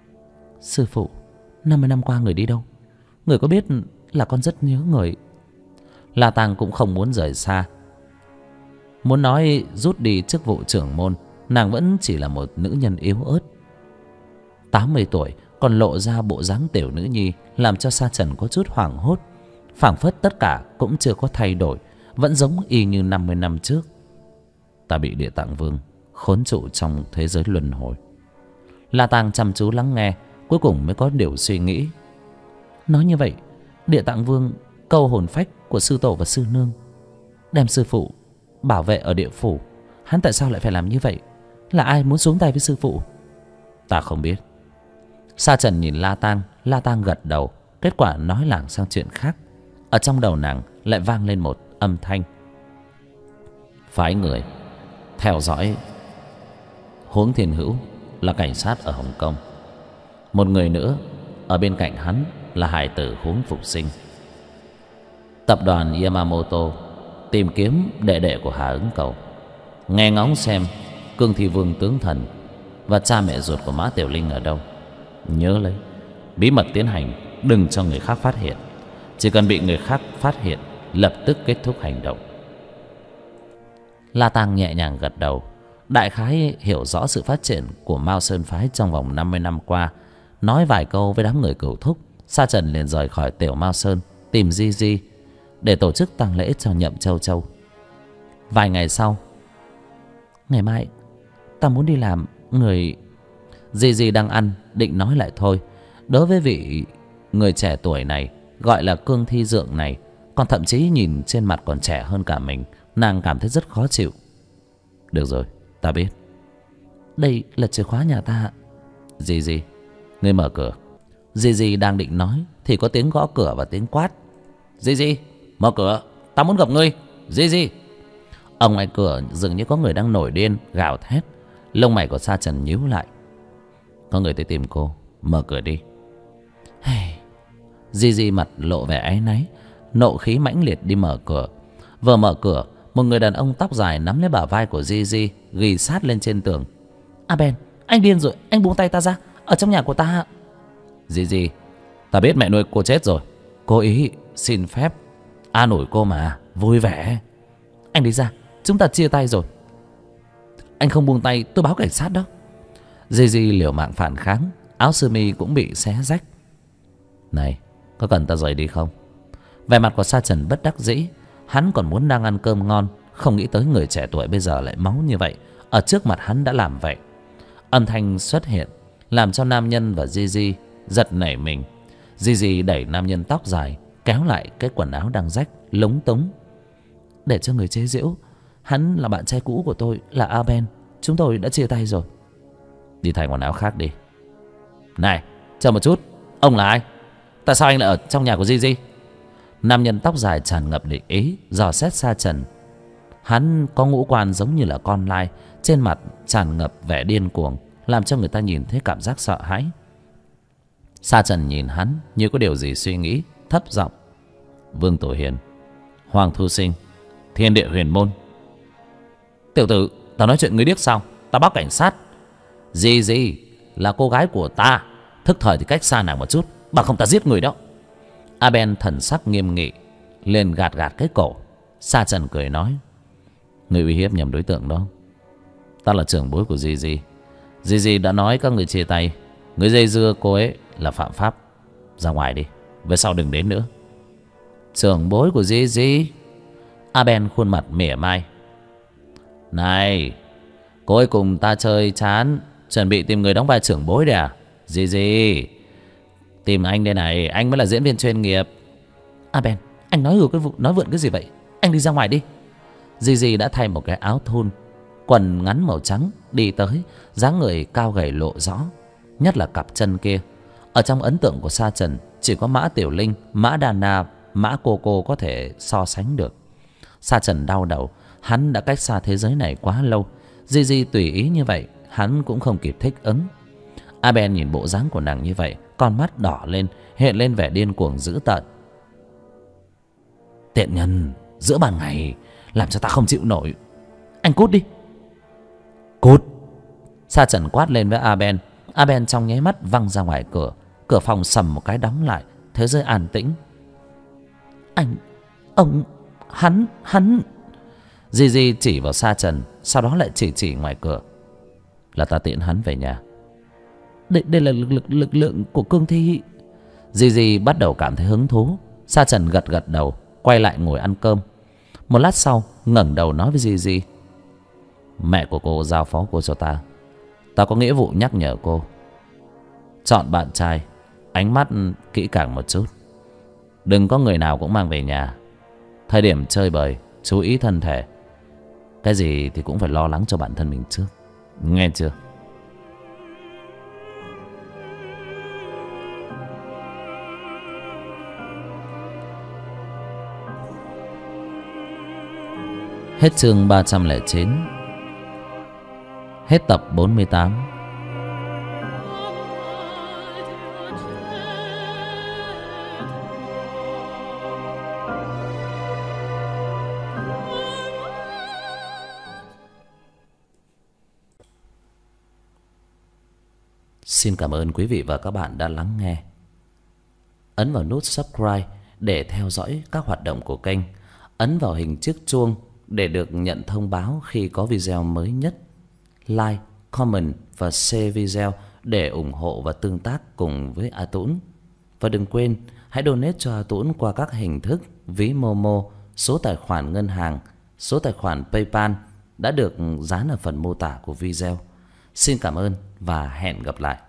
Sư phụ, 50 năm qua người đi đâu? Người có biết là con rất nhớ người. La Tăng cũng không muốn rời xa. Muốn nói rút đi chức vụ trưởng môn, nàng vẫn chỉ là một nữ nhân yếu ớt. 80 tuổi còn lộ ra bộ dáng tiểu nữ nhi, làm cho Sa Trần có chút hoảng hốt. Phảng phất tất cả cũng chưa có thay đổi, vẫn giống y như 50 năm trước. Ta bị Địa Tạng Vương khốn trụ trong thế giới luân hồi. La Tang chăm chú lắng nghe, cuối cùng mới có điều suy nghĩ. Nói như vậy, Địa Tạng Vương câu hồn phách của sư tổ và sư nương, đem sư phụ bảo vệ ở địa phủ. Hắn tại sao lại phải làm như vậy? Là ai muốn xuống tay với sư phụ? Ta không biết. Sa Trần nhìn La Tang, La Tang gật đầu. Kết quả nói lảng sang chuyện khác. Ở trong đầu nàng lại vang lên một âm thanh: phái người theo dõi Huống Thiên Hữu là cảnh sát ở Hồng Kông. Một người nữa ở bên cạnh hắn là hải tử Huống Phục Sinh. Tập đoàn Yamamoto tìm kiếm đệ đệ của Hà Ứng Cầu, nghe ngóng xem Cương Thi Vương tướng thần và cha mẹ ruột của Mã Tiểu Linh ở đâu. Nhớ lấy, bí mật tiến hành, đừng cho người khác phát hiện. Chỉ cần bị người khác phát hiện, lập tức kết thúc hành động. La Tang nhẹ nhàng gật đầu. Đại khái hiểu rõ sự phát triển của Mao Sơn phái trong vòng 50 năm qua. Nói vài câu với đám người Cửu Thúc, Sa Trần liền rời khỏi tiểu Mao Sơn tìm Di Di để tổ chức tang lễ cho Nhậm Châu Châu. Vài ngày sau: ngày mai ta muốn đi làm người. Di Di đang ăn, định nói lại thôi. Đối với vị người trẻ tuổi này, gọi là Cương Thi Dượng này, còn thậm chí nhìn trên mặt còn trẻ hơn cả mình, nàng cảm thấy rất khó chịu. Được rồi, ta biết. Đây là chìa khóa nhà ta. Di Di, ngươi mở cửa. Di Di đang định nói thì có tiếng gõ cửa và tiếng quát: Di Di, mở cửa, ta muốn gặp ngươi. Di Di. Ở ngoài cửa dường như có người đang nổi điên gào thét. Lông mày của Sa Trần nhíu lại. Có người tới tìm cô, mở cửa đi. Di Di mặt lộ vẻ áy náy, nộ khí mãnh liệt đi mở cửa. Vừa mở cửa, một người đàn ông tóc dài nắm lấy bả vai của Di Di, ghì sát lên trên tường. A Ben, anh điên rồi, anh buông tay ta ra, ở trong nhà của ta. Di Di, ta biết mẹ nuôi cô chết rồi, cô ý xin phép an ủi cô mà, vui vẻ. Anh đi ra, chúng ta chia tay rồi. Anh không buông tay, tôi báo cảnh sát đó. Di Di liều mạng phản kháng, áo sơ mi cũng bị xé rách. Này, có cần ta rời đi không? Vẻ mặt của Sa Trần bất đắc dĩ. Hắn còn muốn đang ăn cơm ngon, không nghĩ tới người trẻ tuổi bây giờ lại máu như vậy. Ở trước mặt hắn đã làm vậy. Âm thanh xuất hiện làm cho nam nhân và Di Di giật nảy mình. Di Di đẩy nam nhân tóc dài, kéo lại cái quần áo đang rách, lúng túng. Để cho người chế giễu, hắn là bạn trai cũ của tôi, là A Ben. Chúng tôi đã chia tay rồi. Đi thay quần áo khác đi. Này, chờ một chút, ông là ai? Tại sao anh lại ở trong nhà của Di Di? Nam nhân tóc dài tràn ngập địch ý dò xét Sa Trần. Hắn có ngũ quan giống như là con lai, trên mặt tràn ngập vẻ điên cuồng, làm cho người ta nhìn thấy cảm giác sợ hãi. Sa Trần nhìn hắn như có điều gì suy nghĩ, thấp giọng: Vương Tổ Hiền, Hoàng Thu Sinh, Thiên Địa Huyền Môn. Tiểu tử, tao nói chuyện ngươi điếc sao? Tao báo cảnh sát. Di Di là cô gái của ta, thức thời thì cách xa nàng một chút, bằng không ta giết người đó. A Ben thần sắc nghiêm nghị, liền gạt gạt cái cổ. Sa Trần cười nói: Người uy hiếp nhầm đối tượng đó. Ta là trưởng bối của Di Di. Di Di đã nói các người chia tay, người dây dưa cô ấy là phạm pháp. Ra ngoài đi, về sau đừng đến nữa. Trưởng bối của Di Di? A Ben khuôn mặt mỉa mai. Này, cô ấy cùng ta chơi chán, chuẩn bị tìm người đóng vai trưởng bối đấy à? Di Di, tìm anh đây này, anh mới là diễn viên chuyên nghiệp. A Ben, anh nói vượn cái gì vậy? Anh đi ra ngoài đi. Di Di đã thay một cái áo thun, quần ngắn màu trắng, đi tới, dáng người cao gầy lộ rõ, nhất là cặp chân kia. Ở trong ấn tượng của Sa Trần, chỉ có Mã Tiểu Linh, Mã Đà Na, Mã Cô có thể so sánh được. Sa Trần đau đầu, hắn đã cách xa thế giới này quá lâu. Di Di tùy ý như vậy, hắn cũng không kịp thích ứng. A Ben nhìn bộ dáng của nàng như vậy, con mắt đỏ lên, hiện lên vẻ điên cuồng dữ tợn. Tiện nhân, giữa ban ngày làm cho ta không chịu nổi. Anh cút đi. Cút. Sa Trần quát lên với A Ben. A Ben trong nháy mắt văng ra ngoài cửa. Cửa phòng sầm một cái đóng lại, thế giới an tĩnh. Ông, hắn. Di Di chỉ vào Sa Trần, sau đó lại chỉ ngoài cửa. Là ta tiễn hắn về nhà. Đây là lực lượng của cương thi. Gigi bắt đầu cảm thấy hứng thú. Sa Trần gật gật đầu, quay lại ngồi ăn cơm. Một lát sau ngẩng đầu nói với Gigi: mẹ của cô giao phó cô cho ta. Ta có nghĩa vụ nhắc nhở cô. Chọn bạn trai, ánh mắt kỹ càng một chút. Đừng có người nào cũng mang về nhà. Thời điểm chơi bời chú ý thân thể. Cái gì thì cũng phải lo lắng cho bản thân mình trước. Nghe chưa? Hết chương 309. Hết tập 48. Xin cảm ơn quý vị và các bạn đã lắng nghe. Ấn vào nút subscribe để theo dõi các hoạt động của kênh. Ấn vào hình chiếc chuông để được nhận thông báo khi có video mới nhất. Like, comment và share video để ủng hộ và tương tác cùng với A Tũng. Và đừng quên hãy donate cho A Tũng qua các hình thức ví Momo, số tài khoản ngân hàng, số tài khoản PayPal đã được dán ở phần mô tả của video. Xin cảm ơn và hẹn gặp lại.